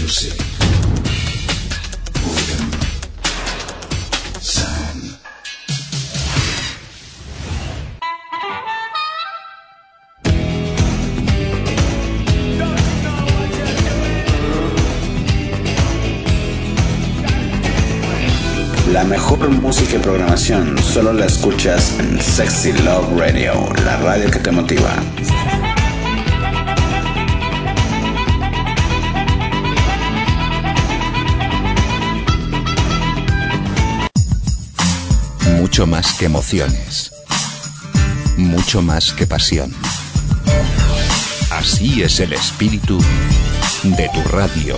Music. Rhythm. Sound. La mejor música y programación solo la escuchas en Sexy Love Radio, la radio que te motiva. Mucho más que emociones, mucho más que pasión. Así es el espíritu de tu radio.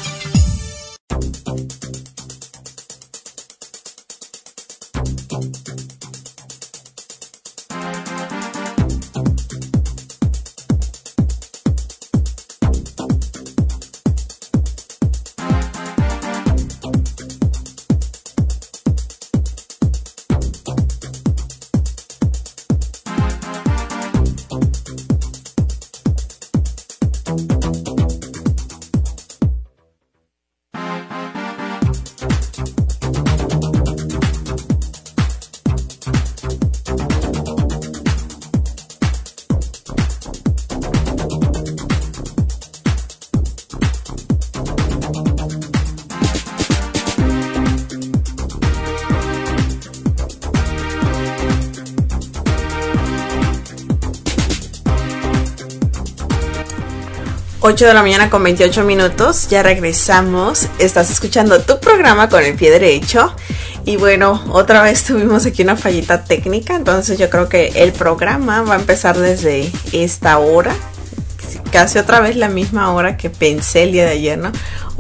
Ocho de la mañana con 28 minutos, ya regresamos. Estás escuchando tu programa con el pie derecho. Y bueno, otra vez tuvimos aquí una fallita técnica, entonces yo creo que el programa va a empezar desde esta hora, casi otra vez la misma hora que pensé el día de ayer, ¿no?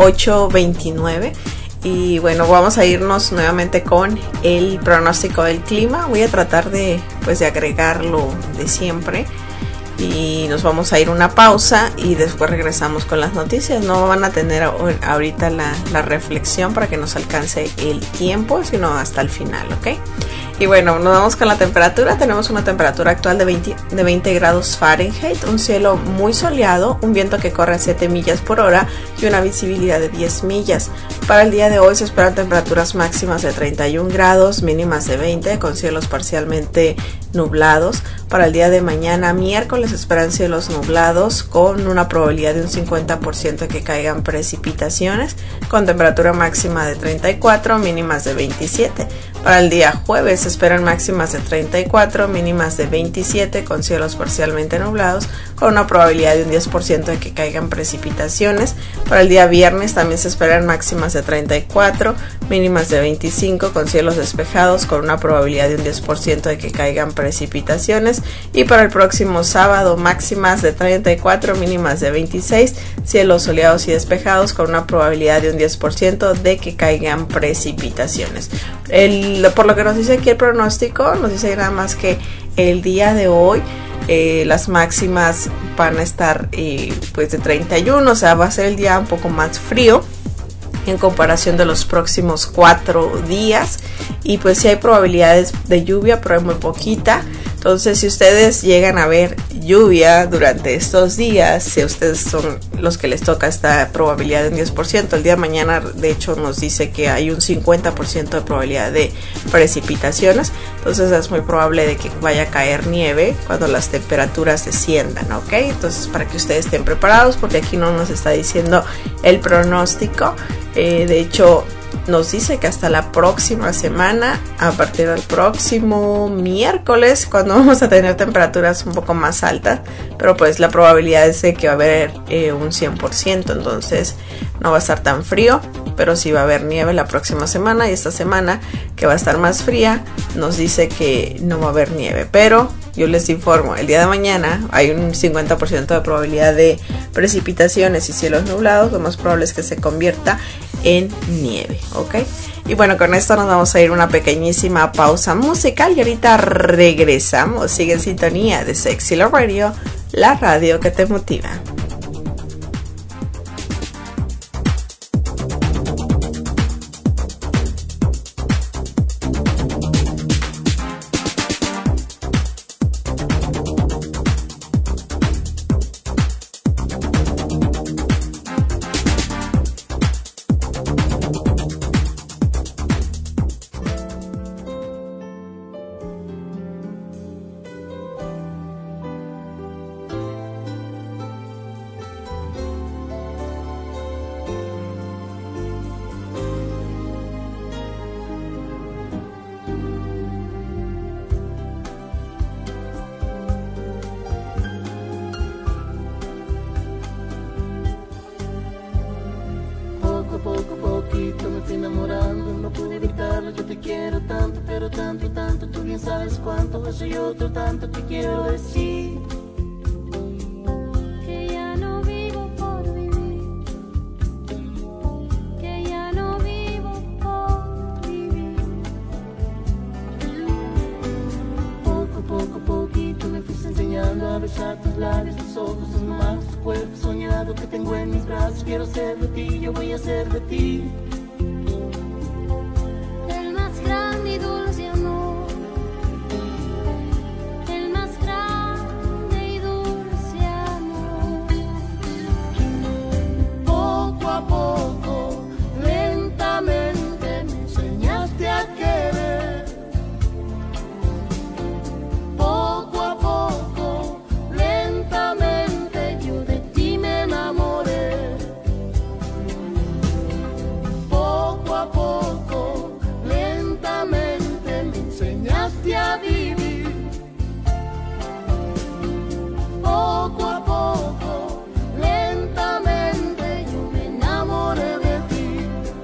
8:29. Y bueno, vamos a irnos nuevamente con el pronóstico del clima. Voy a tratar de agregarlo de siempre. Y nos vamos a ir una pausa y después regresamos con las noticias. No van a tener ahorita la reflexión para que nos alcance el tiempo, sino hasta el final, ¿ok? Y bueno, nos vamos con la temperatura. Tenemos una temperatura actual de 20 grados Fahrenheit, un cielo muy soleado, un viento que corre a 7 millas por hora y una visibilidad de 10 millas. Para el día de hoy se esperan temperaturas máximas de 31 grados, mínimas de 20, con cielos parcialmente nublados. Para el día de mañana, miércoles, se esperan cielos nublados con una probabilidad de un 50% de que caigan precipitaciones, con temperatura máxima de 34, mínimas de 27. Para el día jueves se esperan máximas de 34, mínimas de 27, con cielos parcialmente nublados, con una probabilidad de un 10% de que caigan precipitaciones. Para el día viernes también se esperan máximas de 34, mínimas de 25, con cielos despejados, con una probabilidad de un 10% de que caigan precipitaciones. Y para el próximo sábado, máximas de 34, mínimas de 26, cielos soleados y despejados, con una probabilidad de un 10% de que caigan precipitaciones. Por lo que nos dice aquí el pronóstico, nos dice nada más que el día de hoy las máximas van a estar de 31, o sea, va a ser el día un poco más frío en comparación de los próximos 4 días. Y pues sí hay probabilidades de lluvia, pero es muy poquita. Entonces, si ustedes llegan a ver lluvia durante estos días, si ustedes son los que les toca esta probabilidad de un 10%, el día de mañana de hecho nos dice que hay un 50% de probabilidad de precipitaciones. Entonces es muy probable de que vaya a caer nieve cuando las temperaturas desciendan, ¿ok? Entonces, para que ustedes estén preparados, porque aquí no nos está diciendo el pronóstico. De hecho, nos dice que hasta la próxima semana, a partir del próximo miércoles, cuando vamos a tener temperaturas un poco más altas, pero pues la probabilidad es de que va a haber un 100%, entonces no va a estar tan frío, pero sí va a haber nieve la próxima semana. Y esta semana, que va a estar más fría, nos dice que no va a haber nieve, pero yo les informo, el día de mañana hay un 50% de probabilidad de precipitaciones y cielos nublados. Lo más probable es que se convierta en nieve, ¿ok? Y bueno, con esto nos vamos a ir una pequeñísima pausa musical y ahorita regresamos. Sigue en sintonía de Sexy Love Radio, la radio que te motiva. fui enamorando, no pude evitarlo. Yo te quiero tanto, pero tanto, tanto. Tú bien sabes cuánto, eso y otro tanto te quiero decir. Que ya no vivo por vivir, que ya no vivo por vivir. Poco, poquito me fuiste enseñando a besar tus labios, tus ojos, tus manos, tu cuerpo soñado que tengo en mis brazos. Quiero ser de ti, yo voy a ser de ti. El más grande y dulce amor, el más grande y dulce amor. Poco a poco, lentamente me enseñaste a querer. Poco a poco, lentamente yo de ti me enamoré. Poco a poco, lentamente me enseñaste a vivir. Poco a poco, lentamente yo me enamoré de ti.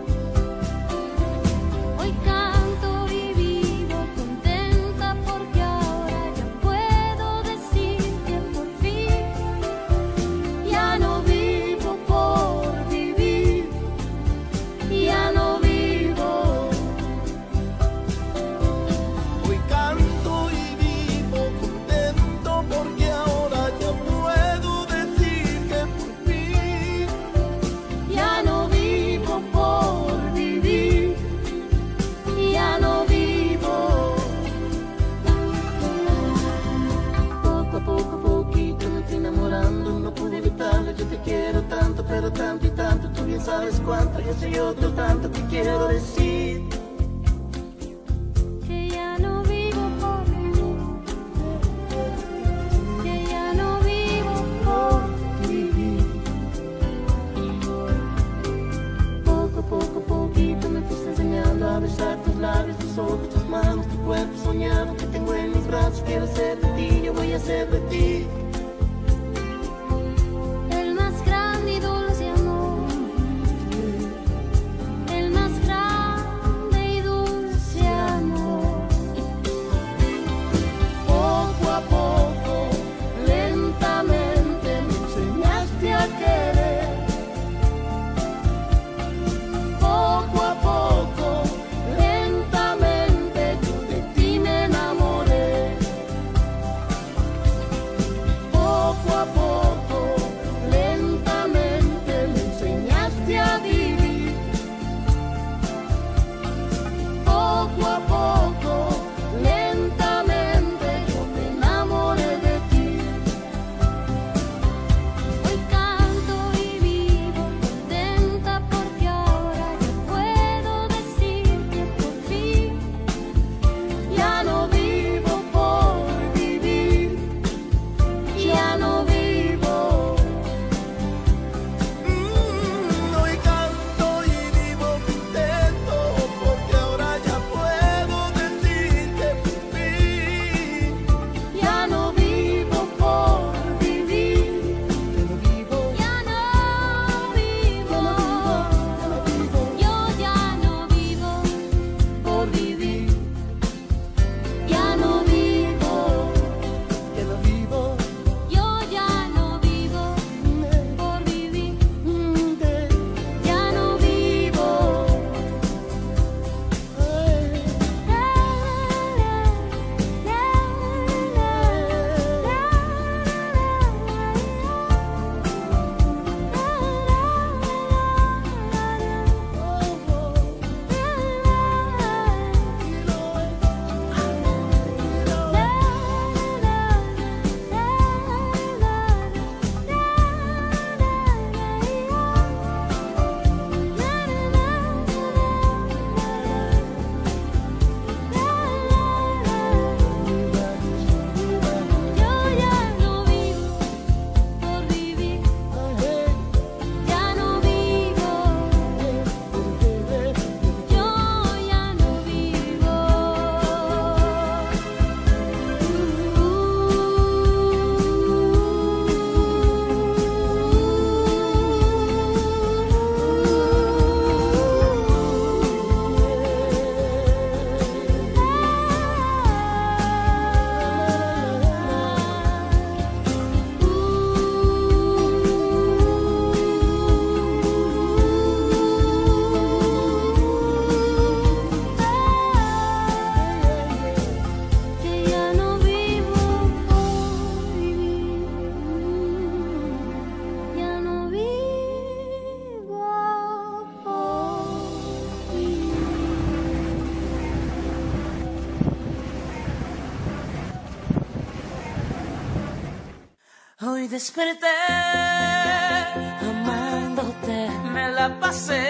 Hoy canto y vivo contenta porque ahora ya puedo decir que por fin Ya no vivo por vivir, ya no vivo. Hoy canto y vivo contento porque ahora ya puedo decir que por fin ya no vivo por vivir, ya no vivo. Poco, poquito me fui enamorando, no pude evitarlo. Yo te quiero tanto, pero tanto y tanto. Tú bien sabes cuánto, yo soy otro tanto te quiero decir. que ya no vivo por vivir, que ya no vivo por Vivir. Poco, poquito me fuiste enseñando a besar tus labios, tus ojos, tus manos, tu cuerpo soñado que tengo en mis brazos. Quiero ser de ti, yo voy a ser de ti. el más grande y dulce amor, el más grande y dulce amor. Poco a poco, lentamente me enseñaste a querer. Poco a poco, lentamente yo de ti me enamoré. Poco a poco, lentamente me enseñaste a vivir. Poco a poco, lentamente yo me enamoré de ti. Hoy canto desperté amándote, me la pasé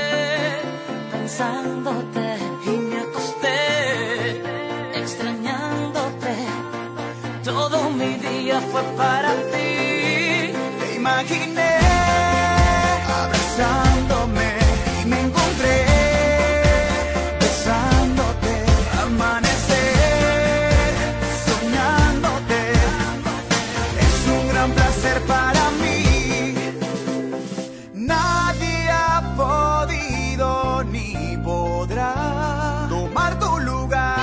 pensándote y me acosté extrañándote. Todo mi día fue para ti. Te imaginé abrazándome y me encontré besándote, amanecer soñándote. Es un gran placer para mí. Nadie ha podido ni podrá tomar tu lugar.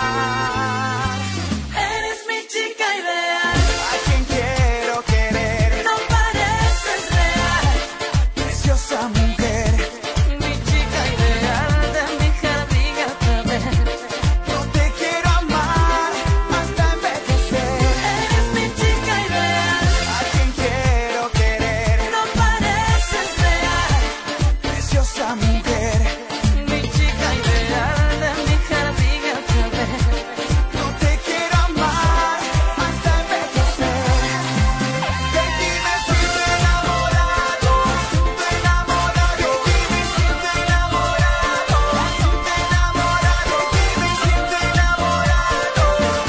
Eres mi chica ideal, a quien quiero querer. No pareces real, preciosa mujer. Mi chica ideal, de mi jardín otra vez. Yo te quiero amar hasta envejecer. Eres mi chica ideal, a quien quiero querer. No pareces real, preciosa mujer. Mi chica ideal, de mi jardín otra vez. Yo te quiero amar hasta envejecer. De ti me siento enamorado, enamorado. De ti me siento enamorado, enamorado. De ti me siento enamorado,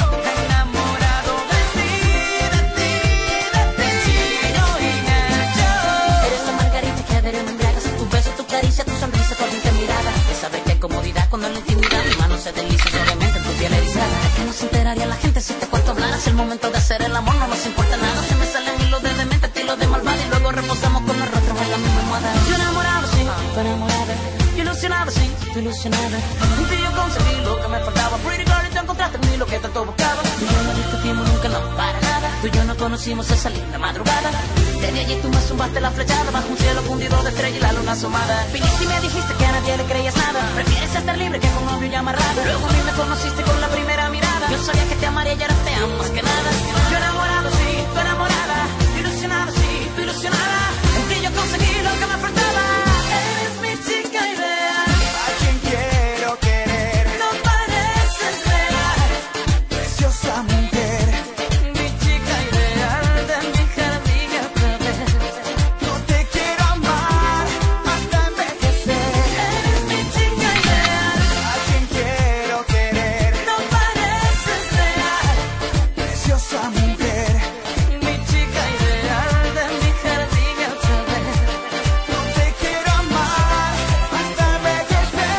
enamorado de ti, de ti, de ti. Chino y Nacho. Eres la margarita que adere me embriagas. Tu beso, tu caricia, tu sonrisa, tu ardiente mirada. De saber que hay comodidad cuando en la intimidad mi mano se desliza suavemente en tu piel erizada. ¿De qué no se enteraría la gente si te cuento hablar? Es el momento de hacer el amor, no nos importa nada. Se me salen hilos de demente, estilos de malvada. Y luego reposamos con los rostros en la misma almohada. Yo enamorado, sí, tú enamorada. Yo ilusionado, sí, tú ilusionada. En ti yo conseguí lo que me faltaba. Pretty girl, y tú encontraste en mí lo que tanto buscaba. Tú y yo no discutimos nunca, no, para nada. Tú y yo no conocimos esa linda madrugada. Desde allí tú me zumbaste la flechada bajo un cielo fundido de estrella y la luna asomada. Viniste y me dijiste que a nadie le creías nada. Prefieres estar libre que con novio y amarrado. Luego a mí me conociste con la primera mirada. Yo sabía que te amaría y ahora te amo más que nada. Yo enamorado, sí, tú enamorada. Ilusionado, sí, tú ilusionada. En ti yo conseguí lo que me faltaba. Eres mi chica ideal, a quien quiero querer. No pareces real, preciosa mujer. Mi chica ideal, de mi jardín otra vez. Yo te quiero amar hasta envejecer. Eres mi chica ideal, a quien quiero querer. No pareces real, preciosa mujer. Mi chica ideal, de mi jardín otra vez. Yo te quiero amar hasta envejecer.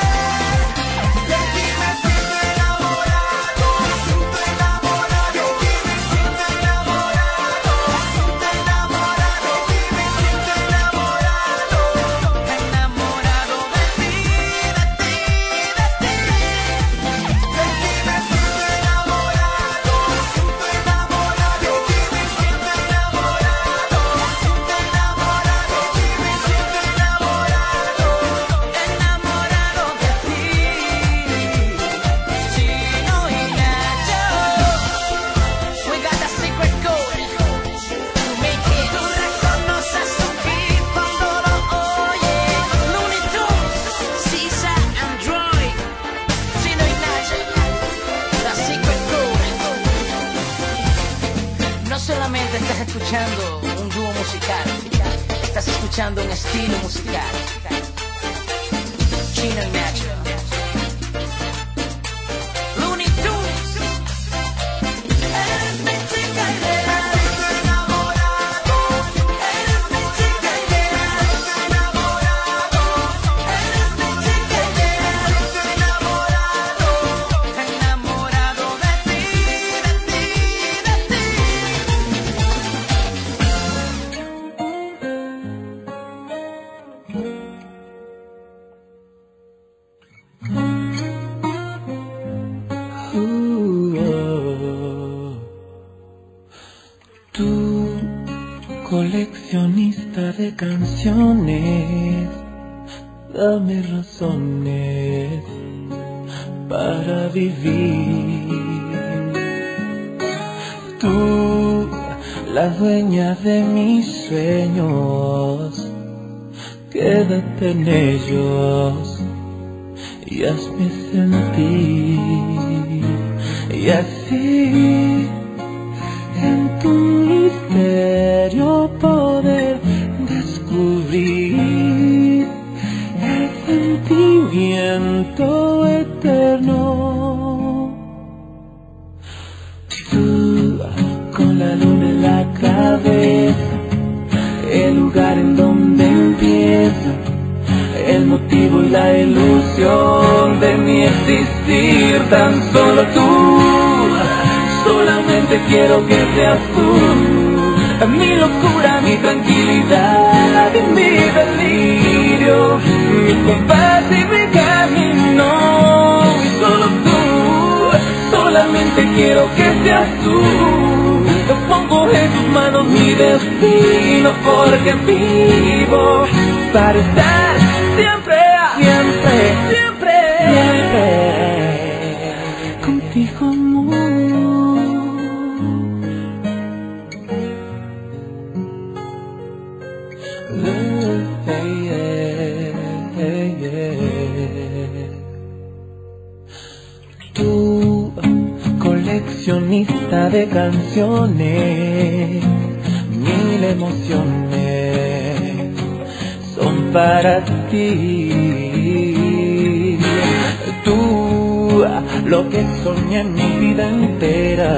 De ti me siento enamorado, enamorado. De ti me siento enamorado, enamorado. De ti me siento enamorado, enamorado de ti, de ti, de ti. De ti me siento enamorado, enamorado. De ti me siento enamorado, enamorado. De ti me siento enamorado, enamorado de ti. Chino y Nacho, we got that secret code to make it. Tú reconoces un hit cuando lo oyes. Looney Tunes, Sisa, Android, Chino y Nacho, the secret code. No solamente estás escuchando un dúo musical, estás escuchando un estilo musical. Chino y Nacho, Looney Tunes. Eres mi chica ideal, enamorado. Eres mi chica ideal, enamorado. Eres mi chica ideal, enamorado. Enamorado de ti, de ti, de ti. Tú, coleccionista de canciones, dame razones para vivir. Tú, la dueña de mis sueños, quédate en ellos y hazme sentir. Y así, en tu misterio, serio poder descubrir el sentimiento eterno. Tú, con la luna en la cabeza, el lugar en donde empieza el motivo y la ilusión de mi existir. Tan solo tú, solamente quiero que seas tú, mi locura, mi tranquilidad y mi delirio, mi compás y mi camino. Y solo tú, solamente quiero que seas tú. Yo pongo en tus manos mi destino, porque vivo para estar siempre, siempre, siempre, siempre contigo, amor. Tú, coleccionista de canciones, mil emociones son para ti. Tú, lo que soñé en mi vida entera,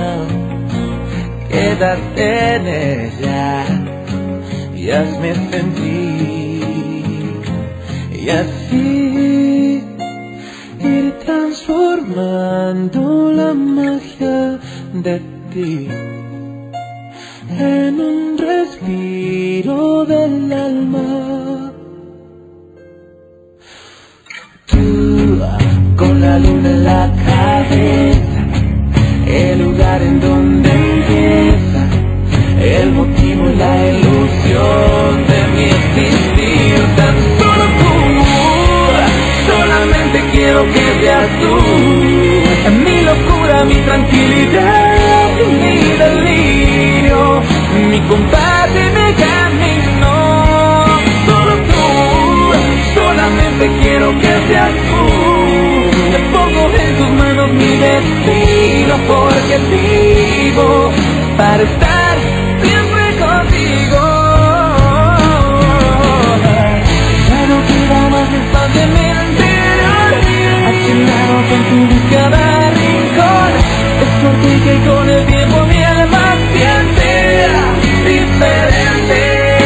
quédate en ella y hazme sentir, y así ir transformando la magia de ti en un respiro del alma. Tú, con la luna en la cabeza, el lugar en donde empieza el motivo y la ilusión de mi existir. Tan solo tú, solamente quiero que seas tú, mi locura, mi tranquilidad y mi delirio, mi compás y mi camino. Solo tú, solamente quiero que seas tú. Te pongo en tus manos mi destino, porque vivo para estar siempre contigo. Ya no queda más espacio en mi interior, accionado con tu cada rincón. Es por ti que con el tiempo mi alma siente diferente.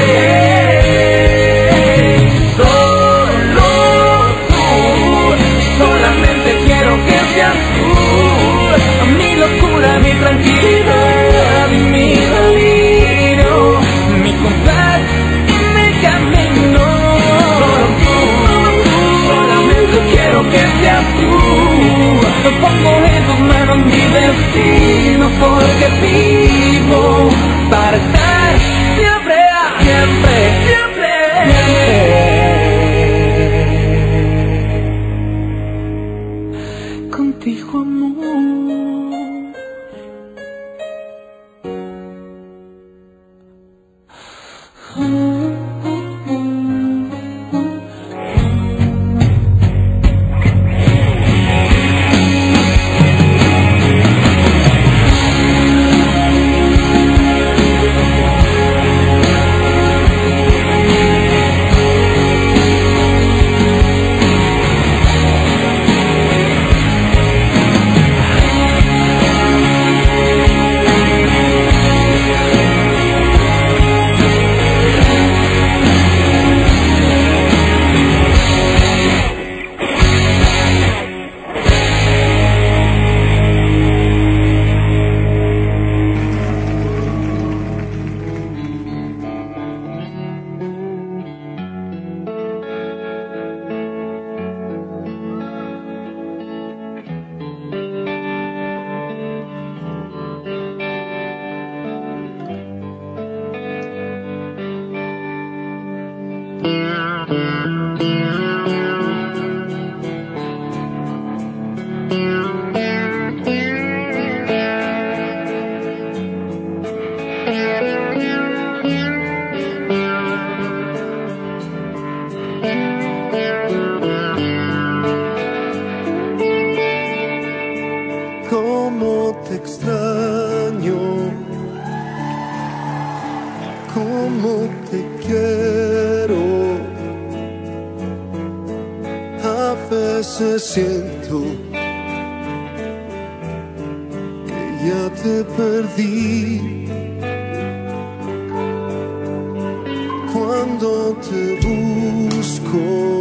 Solo tú, solamente quiero que seas tú, mi locura, mi tranquilidad y mi delirio, mi compás y mi camino. Solo tú, solamente quiero que seas tú. Yo pongo en tus manos mi destino, porque vivo para estar siempre, siempre, siempre, siempre contigo, amor. quiero. A veces siento que ya te perdí. Cuando te busco,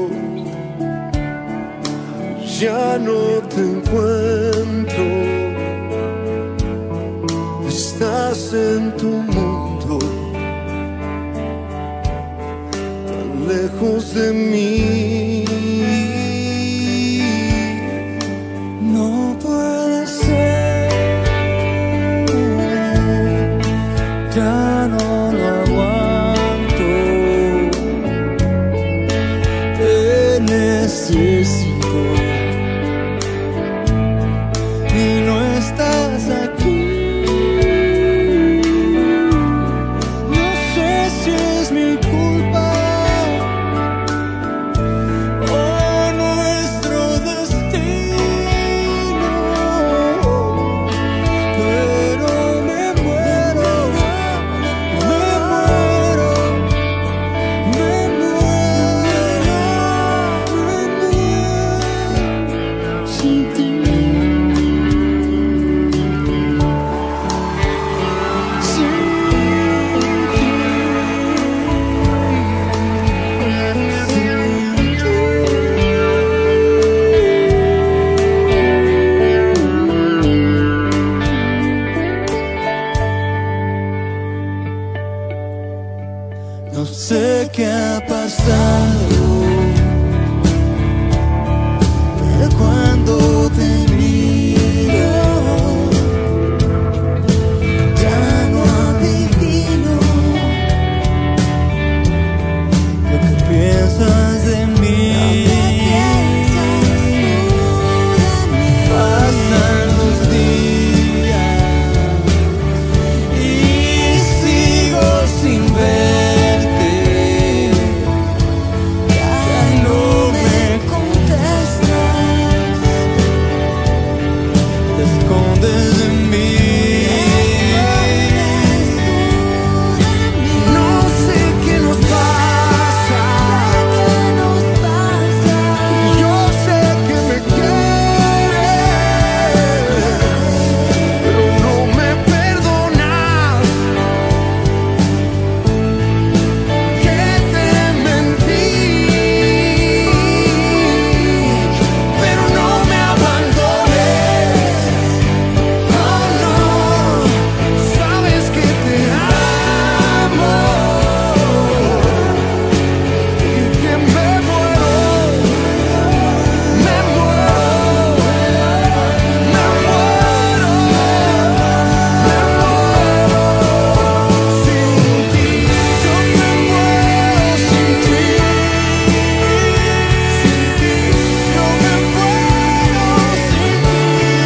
ya no te encuentro. Estás en tu mundo, tan lejos de mí. No puede ser, ya no lo aguanto. Te necesito y no estás aquí. No sé qué ha pasado, pero cuando te miro, ya no adivino lo que piensas de mí. Pasan los días y sigo sin verte. Ya no me contestas, te escondes de mí. No sé qué nos pasa. Yo sé que me quieres, pero no me perdonas. Que te mentí, pero no me abandones. Oh no, sabes que te amo y que me muero sin ti. Yo me muero sin ti, sin ti. Yo me muero sin ti,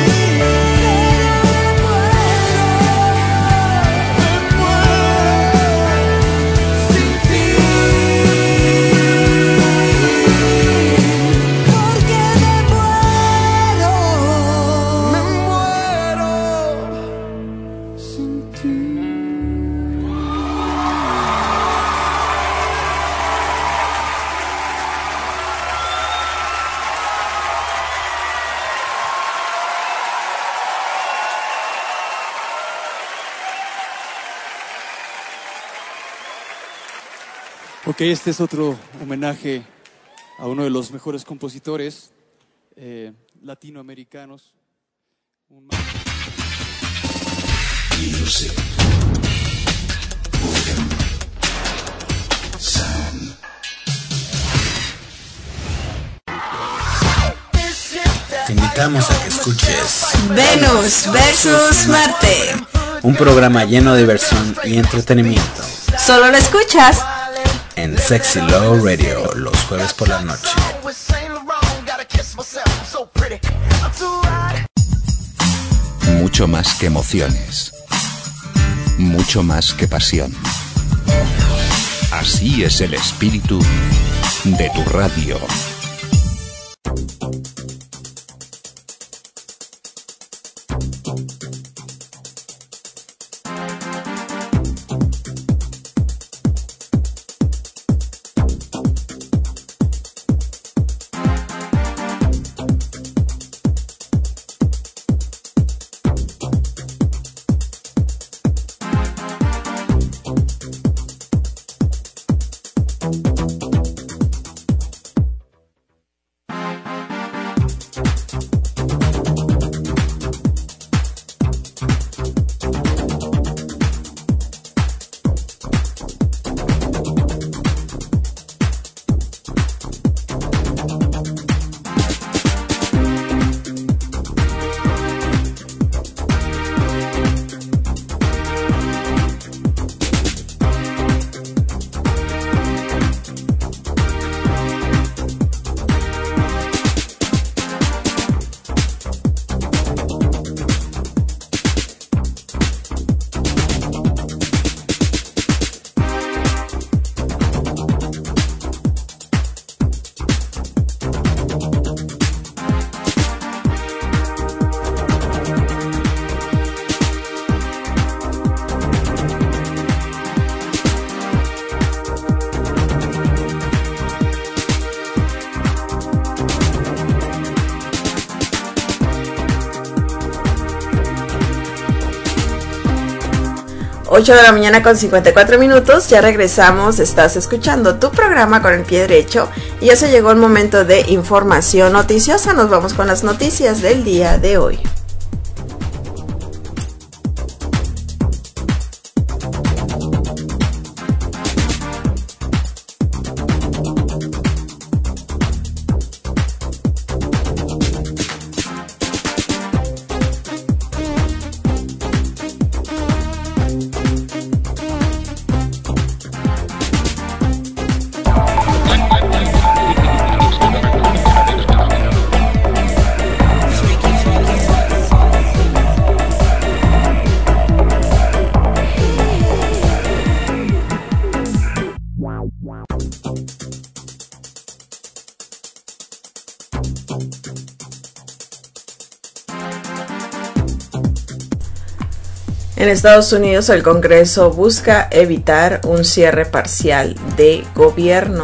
Ok, este es otro homenaje a uno de los mejores compositores latinoamericanos. Music. Sound. Te invitamos a que escuches Venus versus Marte. un programa lleno de diversión y entretenimiento Solo lo escuchas en Sexy Love Radio los jueves por la noche. Mucho más que emociones. Mucho más que pasión. Así es el espíritu de tu radio. 8 de la mañana con 54 minutos, ya regresamos, estás escuchando tu programa con el pie derecho y ya se llegó el momento de información noticiosa. Nos vamos con las noticias del día de hoy. En Estados Unidos, el Congreso busca evitar un cierre parcial de gobierno.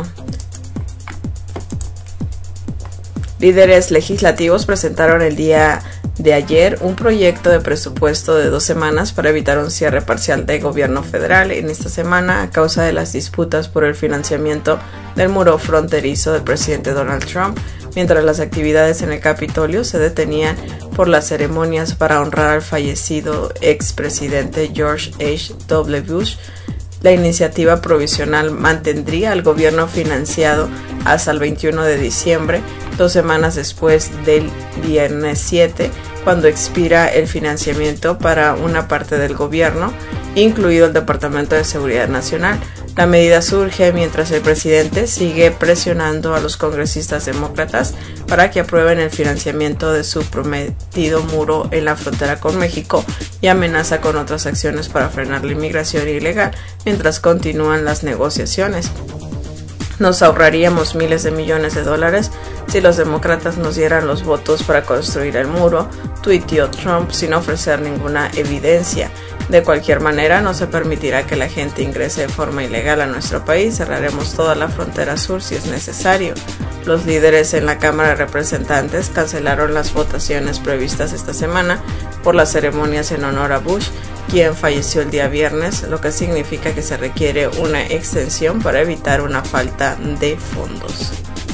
Líderes legislativos presentaron el día de ayer un proyecto de presupuesto de 2 semanas para evitar un cierre parcial de gobierno federal en esta semana a causa de las disputas por el financiamiento del muro fronterizo del presidente Donald Trump, mientras las actividades en el Capitolio se detenían por las ceremonias para honrar al fallecido expresidente George H.W. Bush. La iniciativa provisional mantendría al gobierno financiado hasta el 21 de diciembre, 2 semanas después del viernes 7, cuando expira el financiamiento para una parte del gobierno, incluido el Departamento de Seguridad Nacional. La medida surge mientras el presidente sigue presionando a los congresistas demócratas para que aprueben el financiamiento de su prometido muro en la frontera con México y amenaza con otras acciones para frenar la inmigración ilegal mientras continúan las negociaciones. Nos ahorraríamos miles de millones de dólares si los demócratas nos dieran los votos para construir el muro, tuiteó Trump sin ofrecer ninguna evidencia. De cualquier manera, no se permitirá que la gente ingrese de forma ilegal a nuestro país. Cerraremos toda la frontera sur si es necesario. Los líderes en la Cámara de Representantes cancelaron las votaciones previstas esta semana por las ceremonias en honor a Bush, quien falleció el día viernes, lo que significa que se requiere una extensión para evitar una falta de fondos.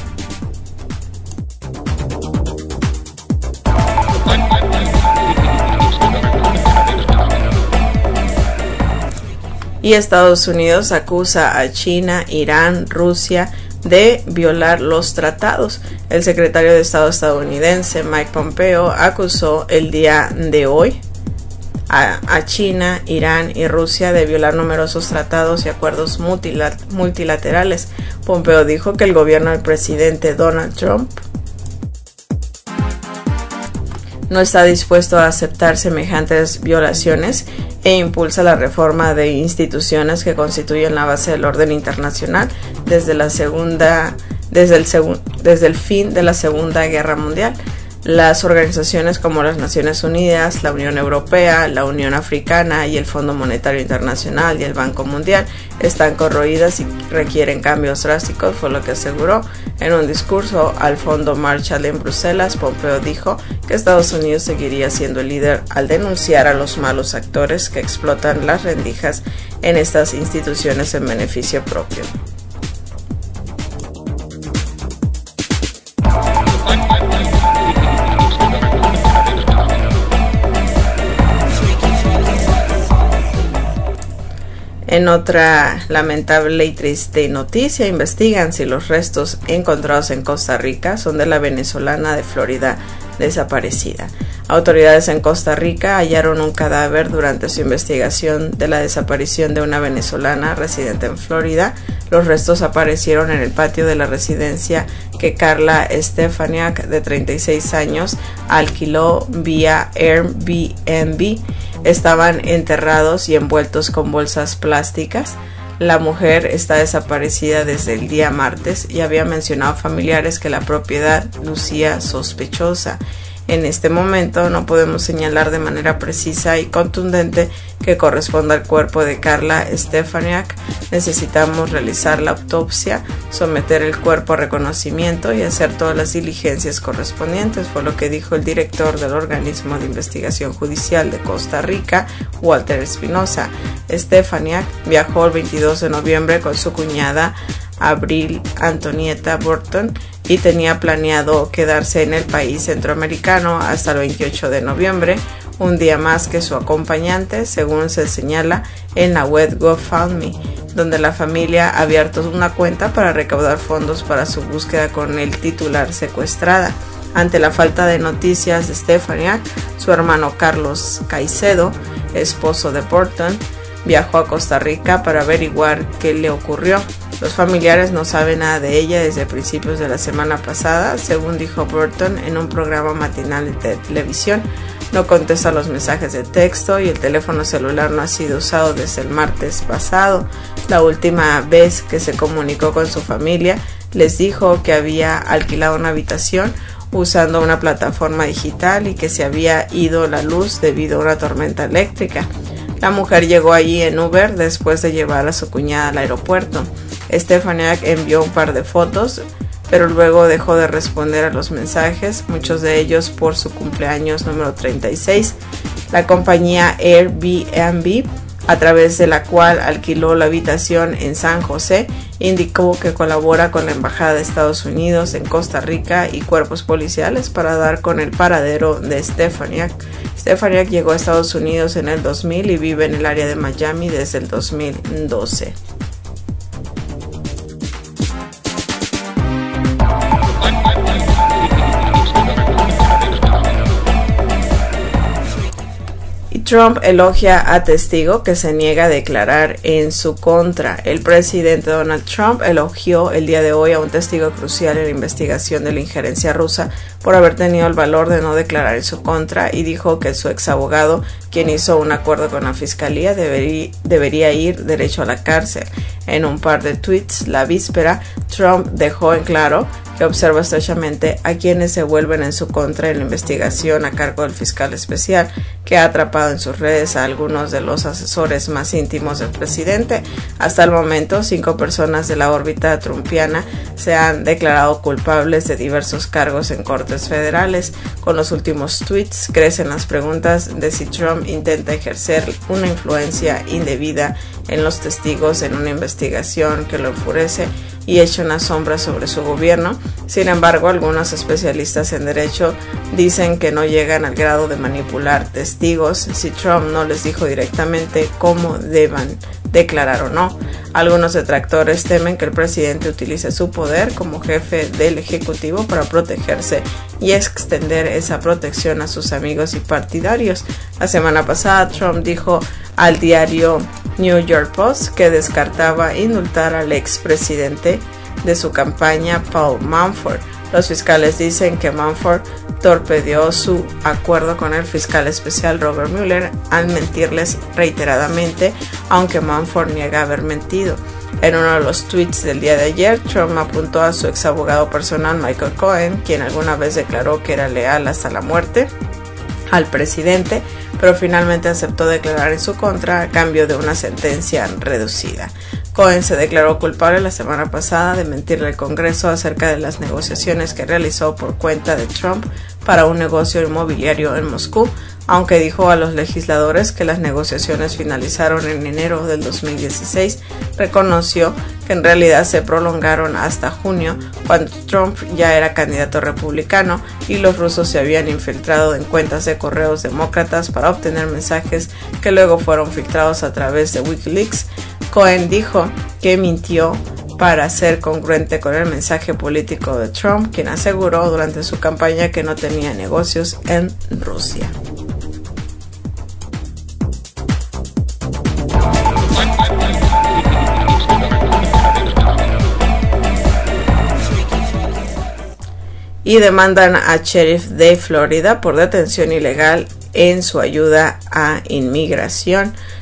Y Estados Unidos acusa a China, Irán, Rusia de violar los tratados. El secretario de Estado estadounidense Mike Pompeo acusó el día de hoy a China, Irán y Rusia de violar numerosos tratados y acuerdos multilaterales. Pompeo dijo que el gobierno del presidente Donald Trump no está dispuesto a aceptar semejantes violaciones e impulsa la reforma de instituciones que constituyen la base del orden internacional desde el fin de la Segunda Guerra Mundial. Las organizaciones como las Naciones Unidas, la Unión Europea, la Unión Africana y el Fondo Monetario Internacional y el Banco Mundial están corroídas y requieren cambios drásticos, fue lo que aseguró. En un discurso al Fondo Marshall en Bruselas, Pompeo dijo que Estados Unidos seguiría siendo el líder al denunciar a los malos actores que explotan las rendijas en estas instituciones en beneficio propio. En otra lamentable y triste noticia, investigan si los restos encontrados en Costa Rica son de la venezolana de Florida desaparecida. Autoridades en Costa Rica hallaron un cadáver durante su investigación de la desaparición de una venezolana residente en Florida. Los restos aparecieron en el patio de la residencia que Carla Stefaniak, de 36 años, alquiló vía Airbnb. Estaban enterrados y envueltos con bolsas plásticas. La mujer está desaparecida desde el día martes y había mencionado a familiares que la propiedad lucía sospechosa. En este momento no podemos señalar de manera precisa y contundente que corresponda al cuerpo de Karla Stefaniak. Necesitamos realizar la autopsia, someter el cuerpo a reconocimiento y hacer todas las diligencias correspondientes, fue lo que dijo el director del organismo de investigación judicial de Costa Rica, Walter Espinosa. Stefaniak viajó el 22 de noviembre con su cuñada Abril Antonieta Burton y tenía planeado quedarse en el país centroamericano hasta el 28 de noviembre, un día más que su acompañante, según se señala en la web GoFundMe, donde la familia ha abierto una cuenta para recaudar fondos para su búsqueda con el titular secuestrada. Ante la falta de noticias de Stefaniak, su hermano Carlos Caicedo, esposo de Burton, viajó a Costa Rica para averiguar qué le ocurrió. Los familiares no saben nada de ella desde principios de la semana pasada, según dijo Burton en un programa matinal de televisión. No contesta los mensajes de texto y el teléfono celular no ha sido usado desde el martes pasado. La última vez que se comunicó con su familia, les dijo que había alquilado una habitación usando una plataforma digital y que se había ido la luz debido a una tormenta eléctrica. La mujer llegó allí en Uber después de llevar a su cuñada al aeropuerto. Stefaniak envió un par de fotos, pero luego dejó de responder a los mensajes, muchos de ellos por su cumpleaños número 36. La compañía Airbnb, a través de la cual alquiló la habitación en San José, indicó que colabora con la Embajada de Estados Unidos en Costa Rica y cuerpos policiales para dar con el paradero de Stefaniak. Stefaniak llegó a Estados Unidos en el 2000 y vive en el área de Miami desde el 2012. Trump elogia a testigo que se niega a declarar en su contra. El presidente Donald Trump elogió el día de hoy a un testigo crucial en la investigación de la injerencia rusa por haber tenido el valor de no declarar en su contra y dijo que su ex abogado, quien hizo un acuerdo con la fiscalía, debería ir derecho a la cárcel. En un par de tweets la víspera, Trump dejó en claro que observa estrechamente a quienes se vuelven en su contra en la investigación a cargo del fiscal especial, que ha atrapado en sus redes a algunos de los asesores más íntimos del presidente. Hasta el momento, 5 personas de la órbita trumpiana se han declarado culpables de diversos cargos en cortes federales. Con los últimos tweets crecen las preguntas de si Trump intenta ejercer una influencia indebida en los testigos en una investigación que lo enfurece y echa una sombra sobre su gobierno. Sin embargo, algunos especialistas en derecho dicen que no llegan al grado de manipular testigos si Trump no les dijo directamente cómo deban declarar o no. Algunos detractores temen que el presidente utilice su poder como jefe del ejecutivo para protegerse y extender esa protección a sus amigos y partidarios. La semana pasada, Trump dijo al diario New York Post que descartaba indultar al expresidente de su campaña, Paul Manafort. Los fiscales dicen que Manafort torpedeó su acuerdo con el fiscal especial Robert Mueller al mentirles reiteradamente, aunque Manafort niega haber mentido. En uno de los tweets del día de ayer, Trump apuntó a su ex abogado personal Michael Cohen, quien alguna vez declaró que era leal hasta la muerte al presidente, pero finalmente aceptó declarar en su contra a cambio de una sentencia reducida. Cohen se declaró culpable la semana pasada de mentirle al Congreso acerca de las negociaciones que realizó por cuenta de Trump para un negocio inmobiliario en Moscú, aunque dijo a los legisladores que las negociaciones finalizaron en enero del 2016, reconoció que en realidad se prolongaron hasta junio, cuando Trump ya era candidato republicano y los rusos se habían infiltrado en cuentas de correos demócratas para obtener mensajes que luego fueron filtrados a través de WikiLeaks. Cohen dijo que mintió para ser congruente con el mensaje político de Trump, quien aseguró durante su campaña que no tenía negocios en Rusia. Y demandan a sheriff de Florida por detención ilegal en su ayuda a inmigración.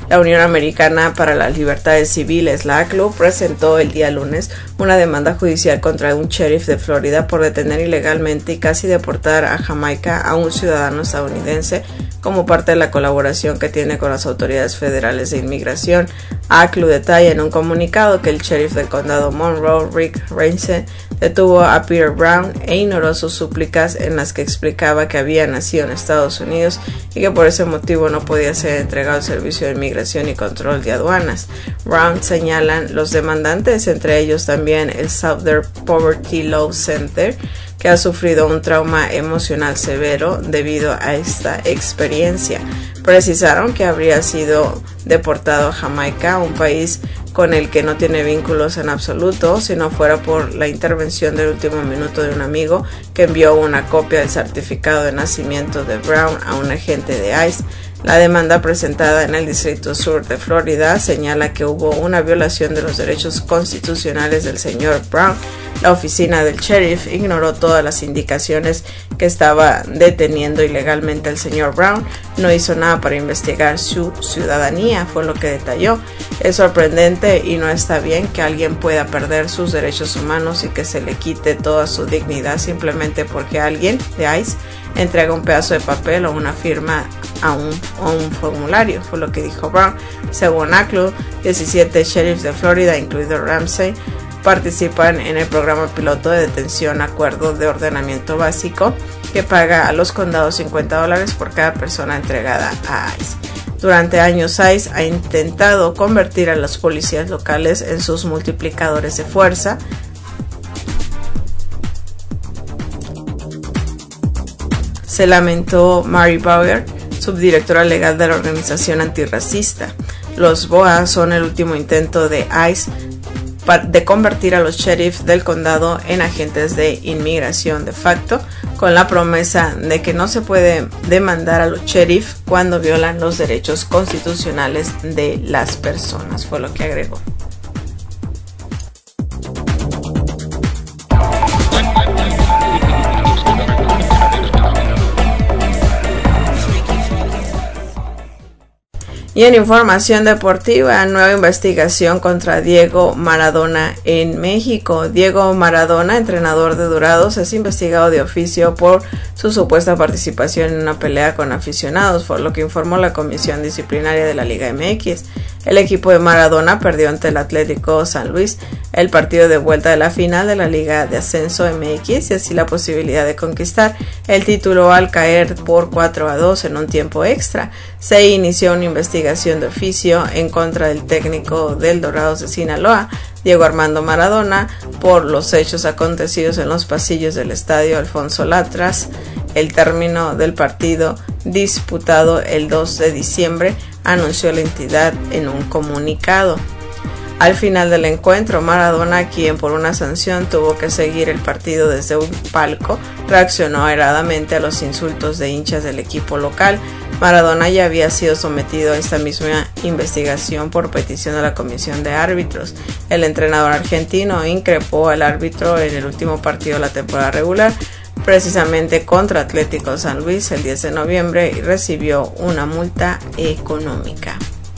La Unión Americana para las Libertades Civiles, la ACLU, presentó el día lunes una demanda judicial contra un sheriff de Florida por detener ilegalmente y casi deportar a Jamaica a un ciudadano estadounidense como parte de la colaboración que tiene con las autoridades federales de inmigración. ACLU detalla en un comunicado que el sheriff del condado Monroe, Rick Reince, detuvo a Peter Brown e ignoró sus súplicas en las que explicaba que había nacido en Estados Unidos y que por ese motivo no podía ser entregado al Servicio de Inmigración y Control de Aduanas. Brown señalan los demandantes, entre ellos también el Southern Poverty Law Center, que ha sufrido un trauma emocional severo debido a esta experiencia. Precisaron que habría sido deportado a Jamaica, un país con el que no tiene vínculos en absoluto, si no fuera por la intervención del último minuto de un amigo que envió una copia del certificado de nacimiento de Brown a un agente de ICE. La demanda presentada en el Distrito Sur de Florida señala que hubo una violación de los derechos constitucionales del señor Brown. La oficina del sheriff ignoró todas las indicaciones que estaba deteniendo ilegalmente al señor Brown. No hizo nada para investigar su ciudadanía, fue lo que detalló. Es sorprendente y no está bien que alguien pueda perder sus derechos humanos y que se le quite toda su dignidad simplemente porque alguien de ICE entrega un pedazo de papel o una firma a un formulario, fue lo que dijo Brown. Según ACLU, 17 sheriffs de Florida, incluido Ramsey, participan en el programa piloto de detención Acuerdo de Ordenamiento Básico, que paga a los condados $50 por cada persona entregada a ICE. Durante años, ICE ha intentado convertir a los policías locales en sus multiplicadores de fuerza. Se lamentó Mary Bauer, subdirectora legal de la organización antirracista. Los BOA son el último intento de ICE de convertir a los sheriffs del condado en agentes de inmigración de facto, con la promesa de que no se puede demandar a los sheriffs cuando violan los derechos constitucionales de las personas, fue lo que agregó. Y en información deportiva, nueva investigación contra Diego Maradona en México. Diego Maradona, entrenador de Dorados, es investigado de oficio por su supuesta participación en una pelea con aficionados, por lo que informó la Comisión Disciplinaria de la Liga MX. El equipo de Maradona perdió ante el Atlético San Luis el partido de vuelta de la final de la Liga de Ascenso MX y así la posibilidad de conquistar el título al caer por 4-2 en un tiempo extra. Se inició una investigación de oficio en contra del técnico del Dorados de Sinaloa, Diego Armando Maradona, por los hechos acontecidos en los pasillos del estadio Alfonso Latras. El término del partido disputado el 2 de diciembre, anunció la entidad en un comunicado. Al final del encuentro, Maradona, quien por una sanción tuvo que seguir el partido desde un palco, reaccionó airadamente a los insultos de hinchas del equipo local. Maradona ya había sido sometido a esta misma investigación por petición de la Comisión de Árbitros. El entrenador argentino increpó al árbitro en el último partido de la temporada regular, precisamente contra Atlético San Luis el 10 de noviembre, y recibió una multa económica.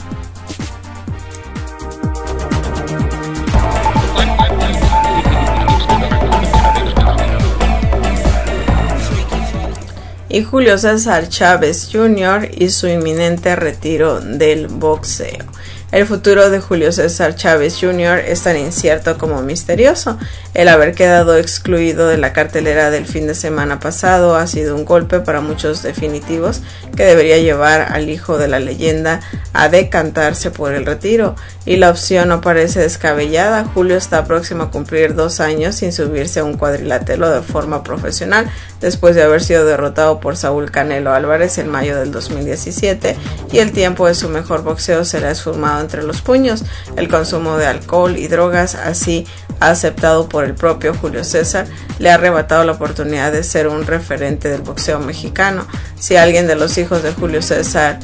Y Julio César Chávez Jr. y su inminente retiro del boxeo. El futuro de Julio César Chávez Jr. es tan incierto como misterioso. El haber quedado excluido de la cartelera del fin de semana pasado ha sido un golpe para muchos definitivos que debería llevar al hijo de la leyenda a decantarse por el retiro, y la opción no parece descabellada. Julio está próximo a cumplir 2 años sin subirse a un cuadrilátero de forma profesional, después de haber sido derrotado por Saúl Canelo Álvarez en mayo del 2017, y el tiempo de su mejor boxeo será esfumado entre los puños. El consumo de alcohol y drogas, así aceptado por el propio Julio César, le ha arrebatado la oportunidad de ser un referente del boxeo mexicano. Si alguien de los hijos de Julio César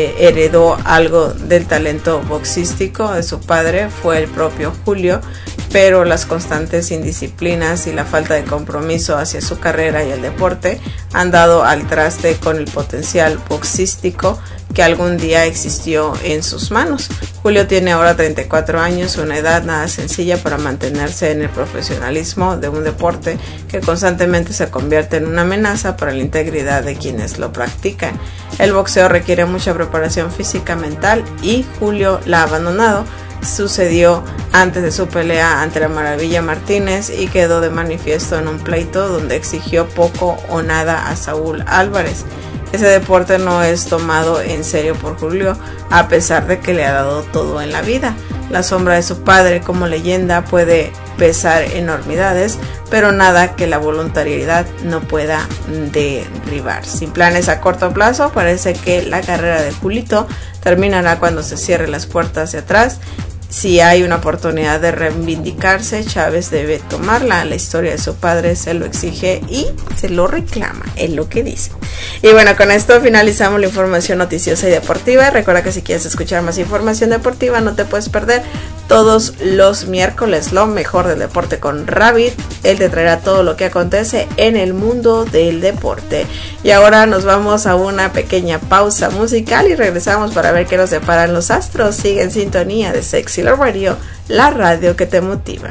heredó algo del talento boxístico de su padre, fue el propio Julio, pero las constantes indisciplinas y la falta de compromiso hacia su carrera y el deporte han dado al traste con el potencial boxístico que algún día existió en sus manos. Julio tiene ahora 34 años, una edad nada sencilla para mantenerse en el profesionalismo de un deporte que constantemente se convierte en una amenaza para la integridad de quienes lo practican. El boxeo requiere mucha preparación física, mental, y Julio la ha abandonado. Sucedió antes de su pelea ante la Maravilla Martínez y quedó de manifiesto en un pleito donde exigió poco o nada a Saúl Álvarez. Ese deporte no es tomado en serio por Julio, a pesar de que le ha dado todo en la vida. La sombra de su padre como leyenda puede pesar enormidades, pero nada que la voluntariedad no pueda derribar. Sin planes a corto plazo, parece que la carrera de Julito terminará cuando se cierren las puertas hacia atrás. Si hay una oportunidad de reivindicarse, Chávez debe tomarla. La historia de su padre se lo exige y se lo reclama, es lo que dice. Y bueno, con esto finalizamos la información noticiosa y deportiva. Recuerda que si quieres escuchar más información deportiva, no te puedes perder todos los miércoles lo mejor del deporte con Rabbit. Él te traerá todo lo que acontece en el mundo del deporte. Y ahora nos vamos a una pequeña pausa musical y regresamos para ver qué nos deparan los astros. Sigue en sintonía de Sexy Love Radio, la radio que te motiva.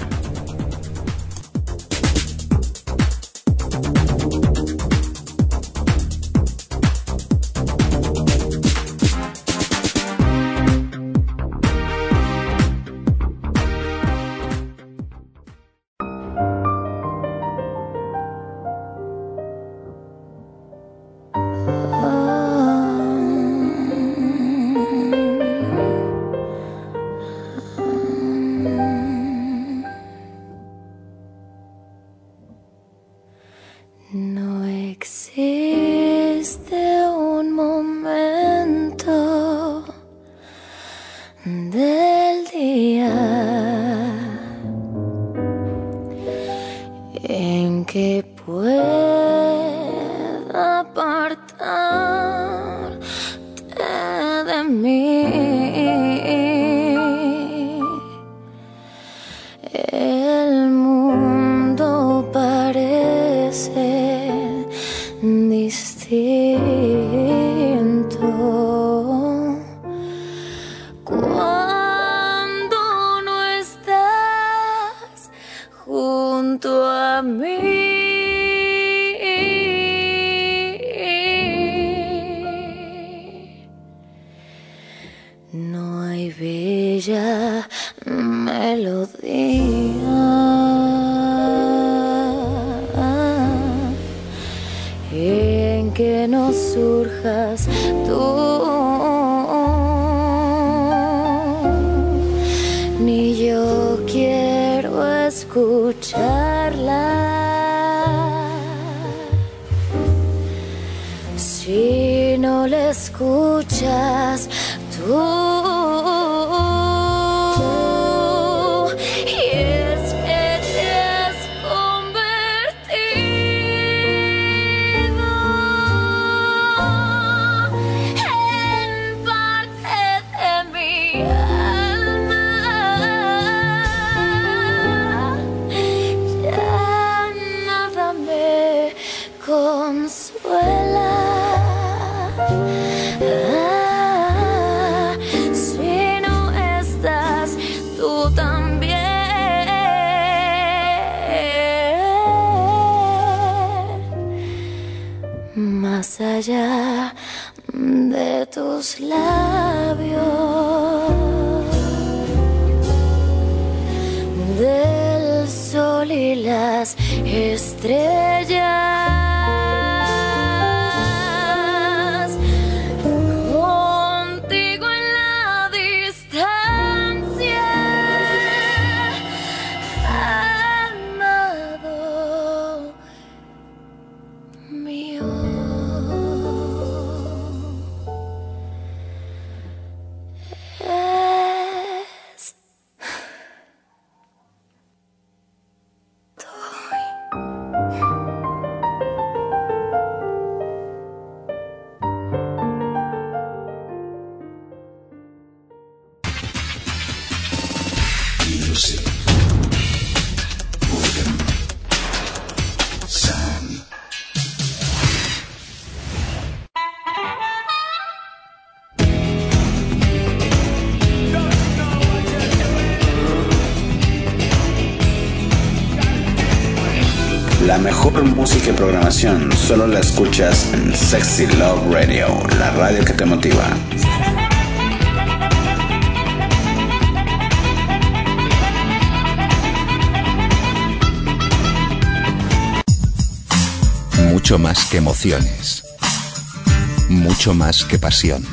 No existe un momento del día en que pueda apartarte de mí. El mundo parece distinto cuando no estás junto a mí. No hay bella melodía en que no surjas tú, ni yo quiero escucharla. Si no la escuchas tú. Más allá de tus labios, del sol y las estrellas, contigo en la distancia, amado mío. La mejor música y programación solo la escuchas en Sexy Love Radio, la radio que te motiva. Mucho más que emociones. Mucho más que pasión.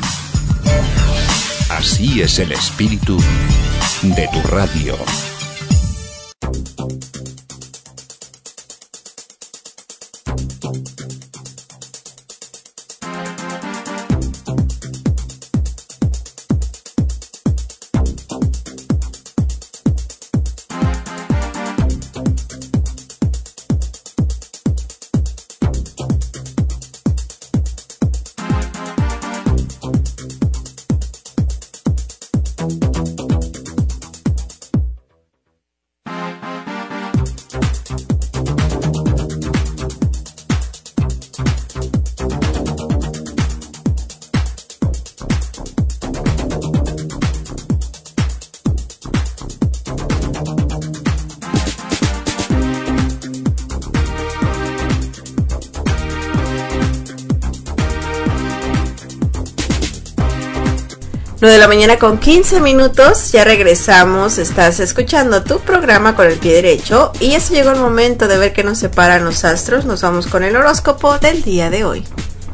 Así es el espíritu de tu radio. De la mañana con 15 minutos, ya regresamos, estás escuchando tu programa con el pie derecho y ya se llegó el momento de ver qué nos separan los astros. Nos vamos con el horóscopo del día de hoy.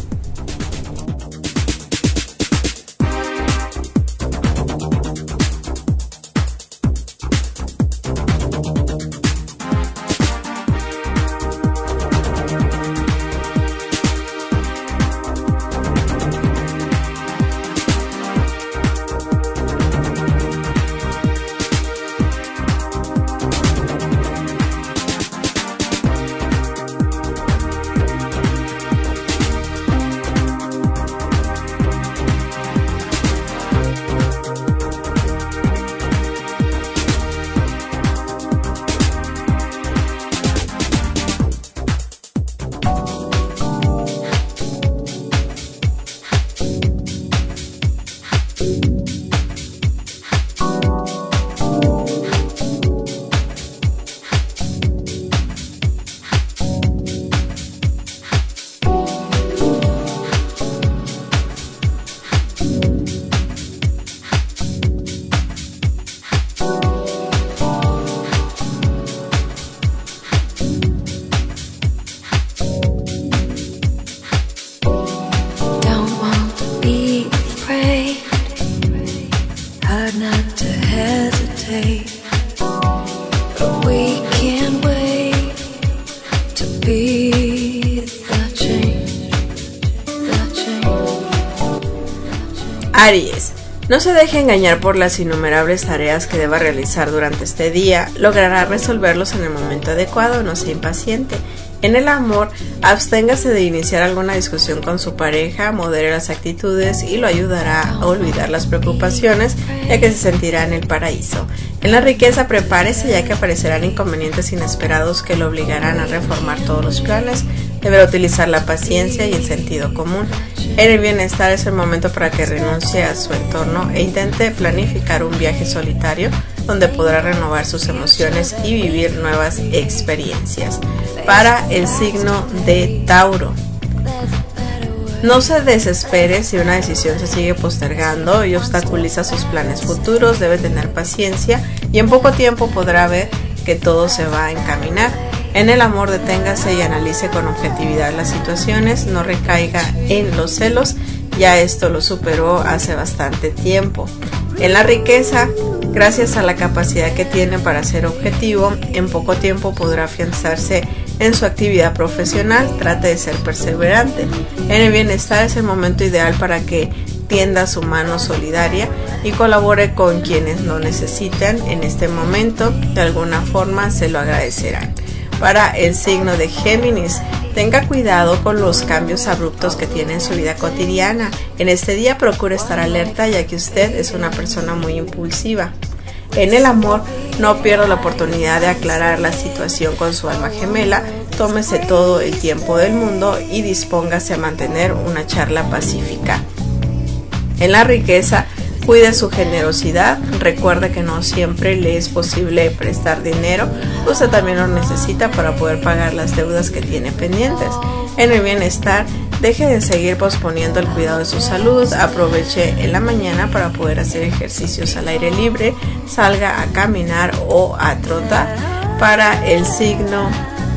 Aries, no se deje engañar por las innumerables tareas que deba realizar durante este día, logrará resolverlos en el momento adecuado, no sea impaciente. En el amor, absténgase de iniciar alguna discusión con su pareja, modere las actitudes y lo ayudará a olvidar las preocupaciones, ya que se sentirá en el paraíso. En la riqueza, prepárese ya que aparecerán inconvenientes inesperados que lo obligarán a reformar todos los planes. Deberá utilizar la paciencia y el sentido común. En el bienestar es el momento para que renuncie a su entorno e intente planificar un viaje solitario donde podrá renovar sus emociones y vivir nuevas experiencias. Para el signo de Tauro, no se desespere si una decisión se sigue postergando y obstaculiza sus planes futuros. Debe tener paciencia y en poco tiempo podrá ver que todo se va a encaminar. En el amor, deténgase y analice con objetividad las situaciones, no recaiga en los celos, ya esto lo superó hace bastante tiempo. En la riqueza, gracias a la capacidad que tiene para ser objetivo, en poco tiempo podrá afianzarse en su actividad profesional. Trate de ser perseverante. En el bienestar es el momento ideal para que tienda su mano solidaria y colabore con quienes lo necesitan en este momento. De alguna forma se lo agradecerán. Para el signo de Géminis, tenga cuidado con los cambios abruptos que tiene en su vida cotidiana. En este día procure estar alerta ya que usted es una persona muy impulsiva. En el amor, no pierda la oportunidad de aclarar la situación con su alma gemela. Tómese todo el tiempo del mundo y dispóngase a mantener una charla pacífica. En la riqueza, Cuide su generosidad, recuerde que no siempre le es posible prestar dinero, usted también lo necesita para poder pagar las deudas que tiene pendientes. En el bienestar, deje de seguir posponiendo el cuidado de su salud, aproveche en la mañana para poder hacer ejercicios al aire libre, salga a caminar o a trotar. Para el signo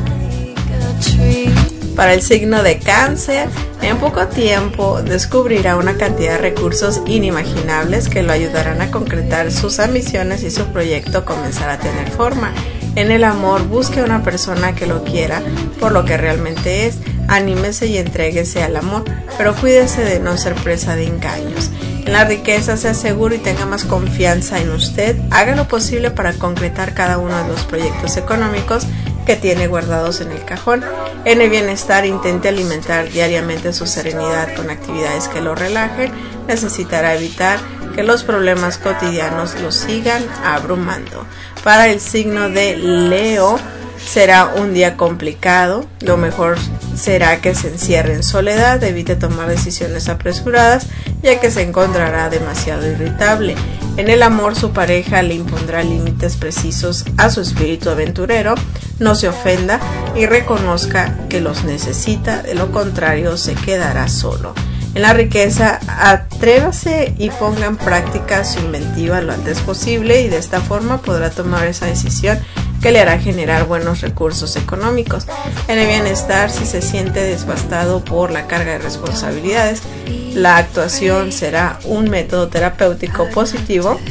de Cáncer, en poco tiempo descubrirá una cantidad de recursos inimaginables que lo ayudarán a concretar sus ambiciones y su proyecto comenzará a tener forma. En el amor, busque a una persona que lo quiera por lo que realmente es, anímese y entréguese al amor, pero cuídese de no ser presa de engaños. En la riqueza, sea seguro y tenga más confianza en usted, haga lo posible para concretar cada uno de los proyectos económicos que tiene guardados en el cajón. En el bienestar, intente alimentar diariamente su serenidad con actividades que lo relajen. Necesitará evitar que los problemas cotidianos lo sigan abrumando. Para el signo de Leo, será un día complicado. Lo mejor será que se encierre en soledad, evite tomar decisiones apresuradas, ya que se encontrará demasiado irritable. En el amor, su pareja le impondrá límites precisos a su espíritu aventurero. No se ofenda y reconozca que los necesita, de lo contrario se quedará solo. En la riqueza, atrévase y ponga en práctica su inventiva lo antes posible y de esta forma podrá tomar esa decisión que le hará generar buenos recursos económicos. En el bienestar, si se siente devastado por la carga de responsabilidades, la actuación será un método terapéutico positivo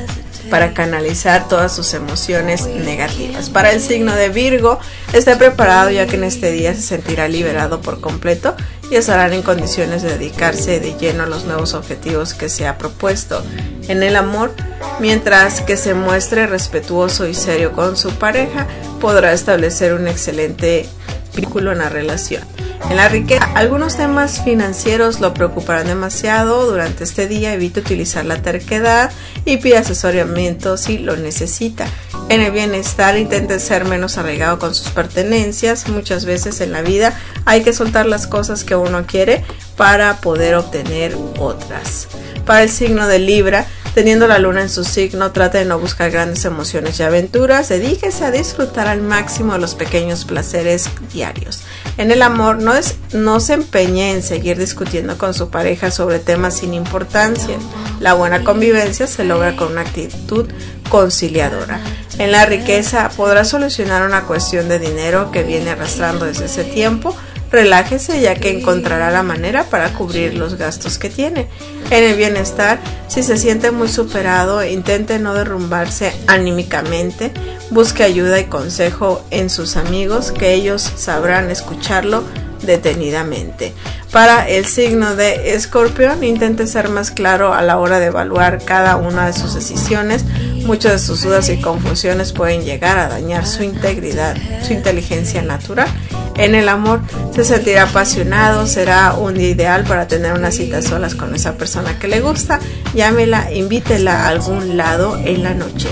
para canalizar todas sus emociones negativas. Para el signo de Virgo, esté preparado ya que en este día se sentirá liberado por completo y estarán en condiciones de dedicarse de lleno a los nuevos objetivos que se ha propuesto. En el amor, mientras que se muestre respetuoso y serio con su pareja, podrá establecer un excelente vínculo en la relación. En la riqueza, algunos temas financieros lo preocuparán demasiado. Durante este día evite utilizar la terquedad y pide asesoramiento si lo necesita. En el bienestar, intente ser menos arraigado con sus pertenencias. Muchas veces en la vida hay que soltar las cosas que uno quiere para poder obtener otras. Para el signo de Libra, teniendo la luna en su signo, trate de no buscar grandes emociones y aventuras, dedíquese a disfrutar al máximo de los pequeños placeres diarios. En el amor, no se empeñe en seguir discutiendo con su pareja sobre temas sin importancia. La buena convivencia se logra con una actitud conciliadora. En la riqueza, podrá solucionar una cuestión de dinero que viene arrastrando desde ese tiempo. Relájese ya que encontrará la manera para cubrir los gastos que tiene. En el bienestar, si se siente muy superado, intente no derrumbarse anímicamente, busque ayuda y consejo en sus amigos, que ellos sabrán escucharlo detenidamente. Para el signo de Escorpión, intente ser más claro a la hora de evaluar cada una de sus decisiones. Muchas de sus dudas y confusiones pueden llegar a dañar su integridad, su inteligencia natural. En el amor, se sentirá apasionado, será un día ideal para tener una cita a solas con esa persona que le gusta. Llámela, invítela a algún lado en la noche.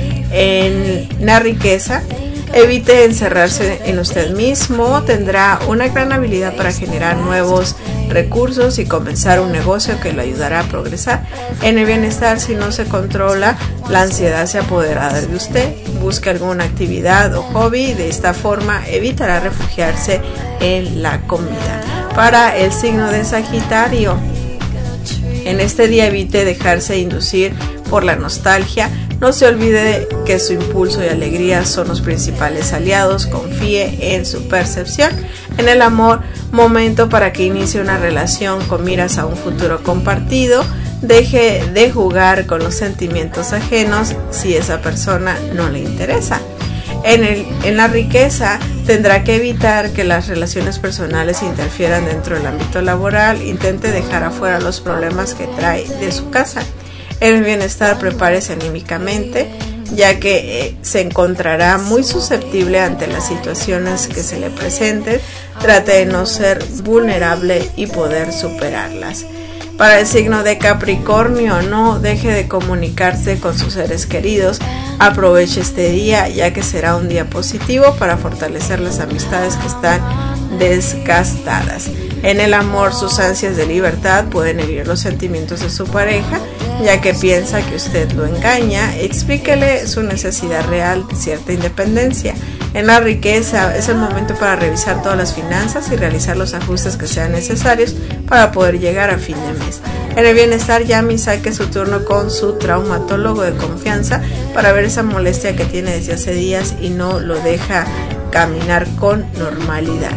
En la riqueza, evite encerrarse en usted mismo, tendrá una gran habilidad para generar nuevos recursos y comenzar un negocio que lo ayudará a progresar. En el bienestar, si no se controla, la ansiedad se apoderará de usted. Busque alguna actividad o hobby, de esta forma evitará refugiarse en la comida. Para el signo de Sagitario, en este día evite dejarse inducir por la nostalgia. No se olvide que su impulso y alegría son los principales aliados. Confíe en su percepción. En el amor, momento para que inicie una relación con miras a un futuro compartido. Deje de jugar con los sentimientos ajenos si esa persona no le interesa. En la riqueza, tendrá que evitar que las relaciones personales interfieran dentro del ámbito laboral. Intente dejar afuera los problemas que trae de su casa. En el bienestar, prepárese anímicamente, ya que se encontrará muy susceptible ante las situaciones que se le presenten. Trate de no ser vulnerable y poder superarlas. Para el signo de Capricornio, no deje de comunicarse con sus seres queridos. Aproveche este día, ya que será un día positivo para fortalecer las amistades que están desgastadas. En el amor, sus ansias de libertad pueden herir los sentimientos de su pareja, ya que piensa que usted lo engaña. Explíquele su necesidad real de cierta independencia. En la riqueza, es el momento para revisar todas las finanzas y realizar los ajustes que sean necesarios para poder llegar a fin de mes. En el bienestar, llame y saque su turno con su traumatólogo de confianza para ver esa molestia que tiene desde hace días y no lo deja caminar con normalidad.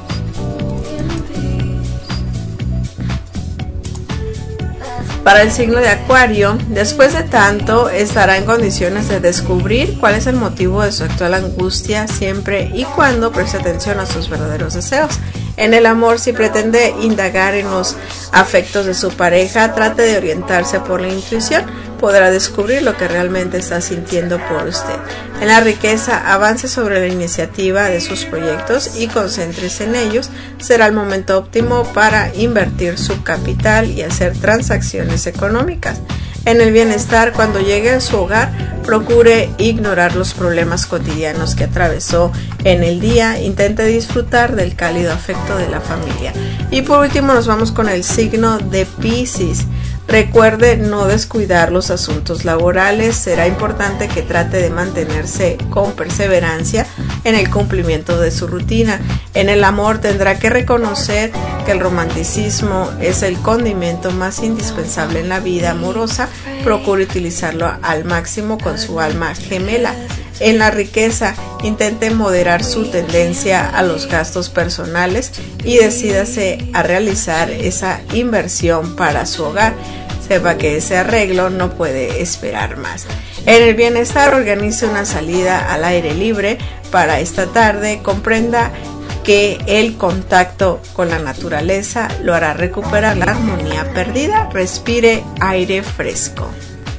Para el signo de Acuario, después de tanto, estará en condiciones de descubrir cuál es el motivo de su actual angustia siempre y cuando preste atención a sus verdaderos deseos. En el amor, si pretende indagar en los afectos de su pareja, trate de orientarse por la intuición, podrá descubrir lo que realmente está sintiendo por usted. En la riqueza, avance sobre la iniciativa de sus proyectos y concéntrese en ellos. Será el momento óptimo para invertir su capital y hacer transacciones económicas. En el bienestar, cuando llegue a su hogar, procure ignorar los problemas cotidianos que atravesó en el día. Intente disfrutar del cálido afecto de la familia. Y por último nos vamos con el signo de Piscis. Recuerde no descuidar los asuntos laborales. Será importante que trate de mantenerse con perseverancia en el cumplimiento de su rutina. En el amor, tendrá que reconocer que el romanticismo es el condimento más indispensable en la vida amorosa. Procure utilizarlo al máximo con su alma gemela. En la riqueza, intente moderar su tendencia a los gastos personales y decídase a realizar esa inversión para su hogar. Sepa que ese arreglo no puede esperar más. En el bienestar, organice una salida al aire libre para esta tarde. Comprenda que el contacto con la naturaleza lo hará recuperar la armonía perdida. Respire aire fresco.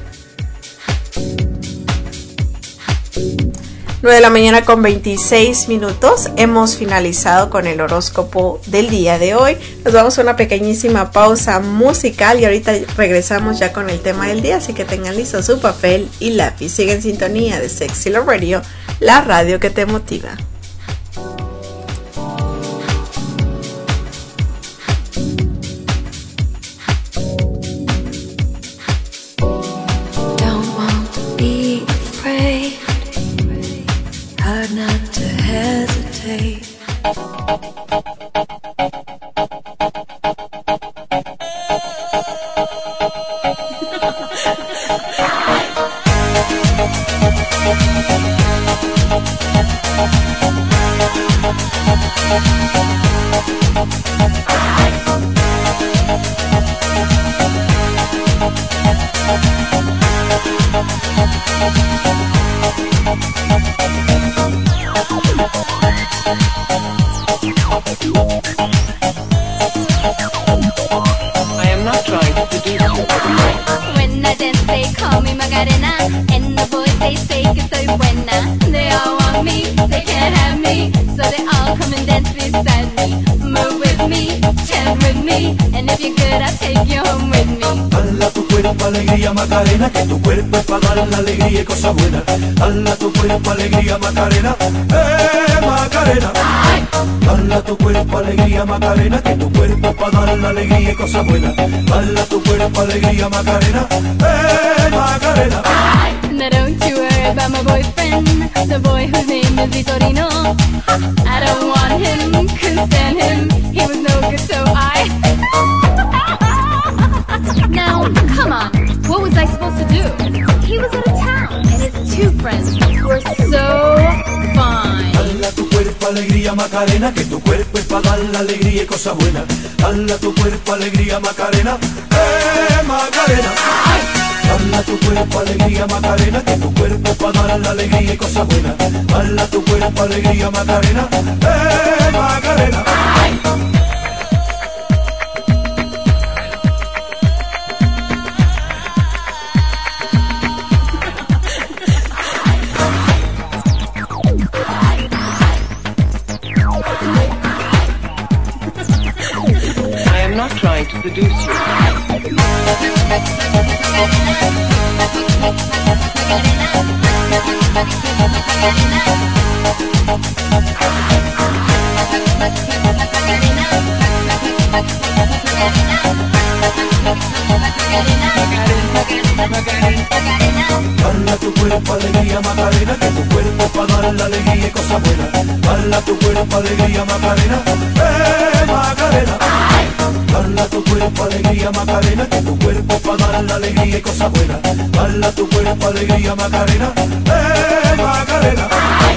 9 de la mañana con 26 minutos. Hemos finalizado con el horóscopo del día de hoy. Nos vamos a una pequeñísima pausa musical y ahorita regresamos ya con el tema del día, así que tengan listo su papel y lápiz. Sigue en sintonía de Sexy Love Radio, la radio que te motiva. Hard not to hesitate. I am not trying to seduce you. When I dance, they call me Macarena, and the boys they say que soy buena. They all want me, they can't have me, so they all come and dance beside me. Move with me, chant with me, and if you're good, I'll take you home with me. Dala tu cuerpo alegría Macarena, que tu cuerpo es para dar la alegría y cosas buenas. Dala tu cuerpo alegría Macarena, Macarena. Dala tu cuerpo alegría Macarena, que tu cuerpo es para dar la alegría y cosas buenas. Dala tu cuerpo alegría Macarena, Macarena. Now don't you worry about my boyfriend, the boy whose name is Vitorino. I don't want him, couldn't stand him, he was no good, so I Now, come on, what was I supposed to do? He was out of town, and his two friends were so fine. Dala tu cuerpo alegría Macarena, que tu cuerpo es para dar la alegría y cosas buenas. Dala tu cuerpo alegría Macarena, Macarena. Dala tu cuerpo alegría Macarena, que tu cuerpo es para dar la alegría y cosas buenas. Dala tu cuerpo alegría Macarena, Macarena. I am not trying to seduce you. Bala tu cuerpo, alegría, Macarena, que tu cuerpo es para dar la alegría y cosas buenas. Bala tu cuerpo, alegría, Macarena, Macarena. Bala tu cuerpo, alegría, Macarena, que tu cuerpo es para dar la alegría y cosas buenas. Bala tu cuerpo, alegría, Macarena, Macarena.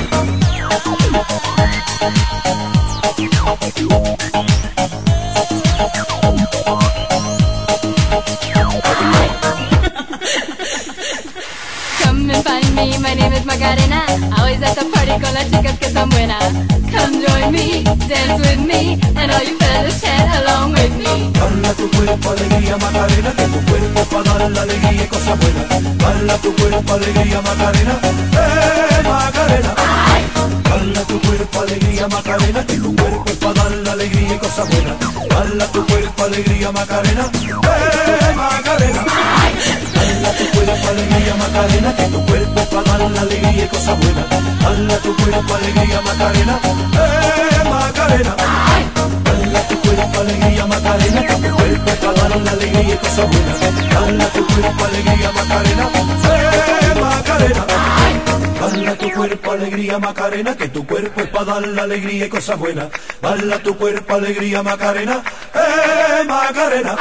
Come and find me, my name is Macarena. Always at the party con las chicas que son buenas. Come join me, dance with me, and all you fellas chat along with me. Bala tu cuerpo, alegría, Macarena, que tu cuerpo es para dar la alegría y cosas buenas. Bala tu cuerpo, alegría, Macarena, Macarena. Bala tu cuerpo, alegría, Macarena, que tu cuerpo es para dar la alegría y cosas buenas. Bala tu cuerpo, alegría, Macarena, Macarena. Bala tu cuerpo, alegría, Macarena, que tu cuerpo es para dar la alegría y cosas buenas. Bala tu cuerpo, alegría, Macarena, Macarena. Bala tu cuerpo, alegría, Macarena, que tu cuerpo es para dar la alegría y cosas buenas. Bala tu cuerpo, alegría, Macarena, Macarena. Bala tu cuerpo, alegría, Macarena, que tu cuerpo es para dar la alegría y cosas buenas. Bala tu cuerpo, alegría, Macarena, Macarena.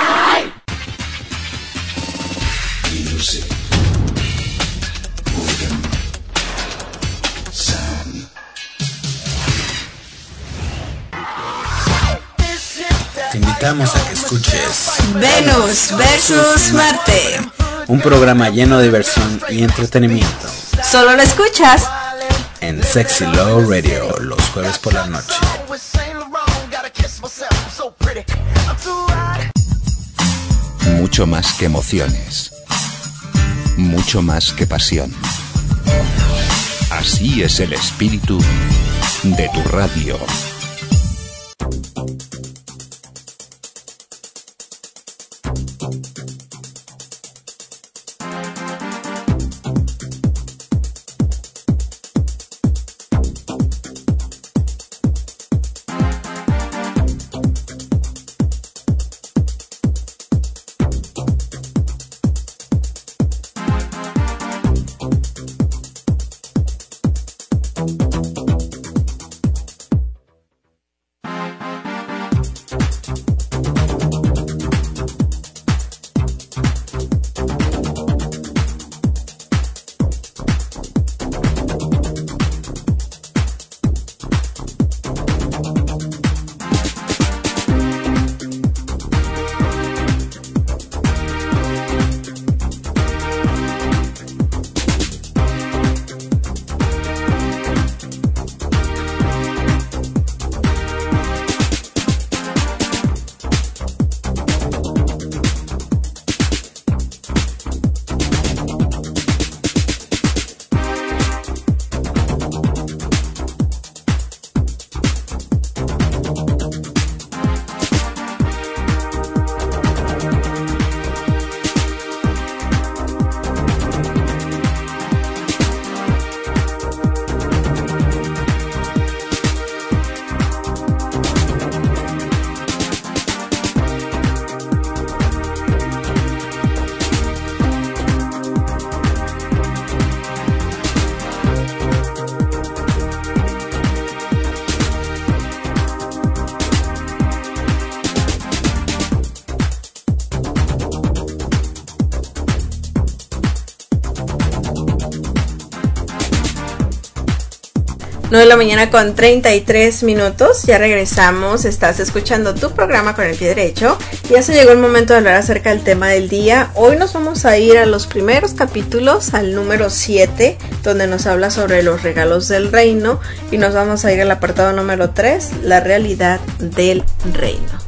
Music. Organ. Sound. Te invitamos a que escuches Venus versus Marte. un programa lleno de diversión y entretenimiento Solo lo escuchas en Sexy Love Radio los jueves por la noche. Mucho más que emociones. Mucho más que pasión. Así es el espíritu de tu radio. Nueve de la mañana con 33 minutos, ya regresamos, estás escuchando tu programa con el pie derecho. Ya se llegó el momento de hablar acerca del tema del día. Hoy nos vamos a ir a los primeros capítulos, al número 7, donde nos habla sobre los regalos del reino, y nos vamos a ir al apartado número 3, la realidad del reino.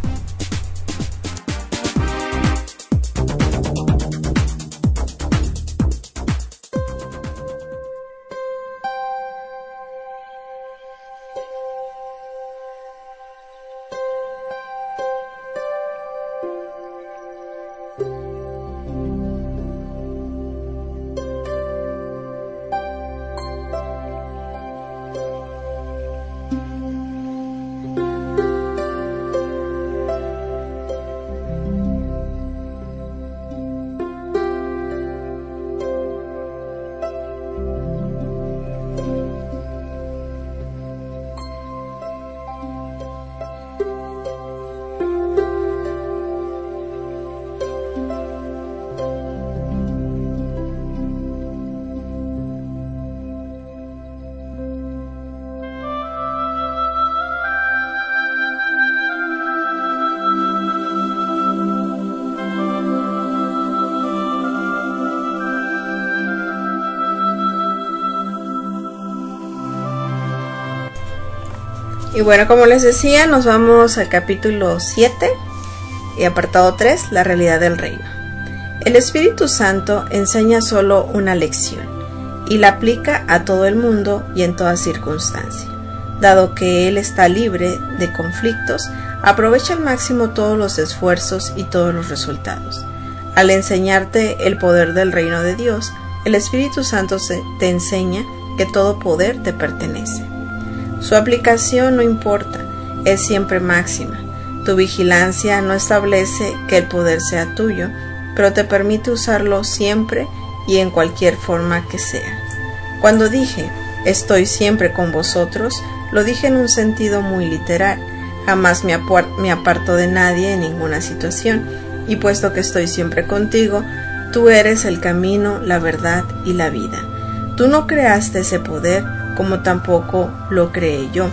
Y bueno, como les decía, nos vamos al capítulo 7 y apartado 3, la realidad del reino. El Espíritu Santo enseña solo una lección y la aplica a todo el mundo y en toda circunstancia. Dado que Él está libre de conflictos, aprovecha al máximo todos los esfuerzos y todos los resultados. Al enseñarte el poder del reino de Dios, el Espíritu Santo te enseña que todo poder te pertenece. Su aplicación no importa, es siempre máxima. Tu vigilancia no establece que el poder sea tuyo, pero te permite usarlo siempre y en cualquier forma que sea. Cuando dije, estoy siempre con vosotros, lo dije en un sentido muy literal. Jamás me aparto de nadie en ninguna situación, y puesto que estoy siempre contigo, tú eres el camino, la verdad y la vida. Tú no creaste ese poder, como tampoco lo creé yo.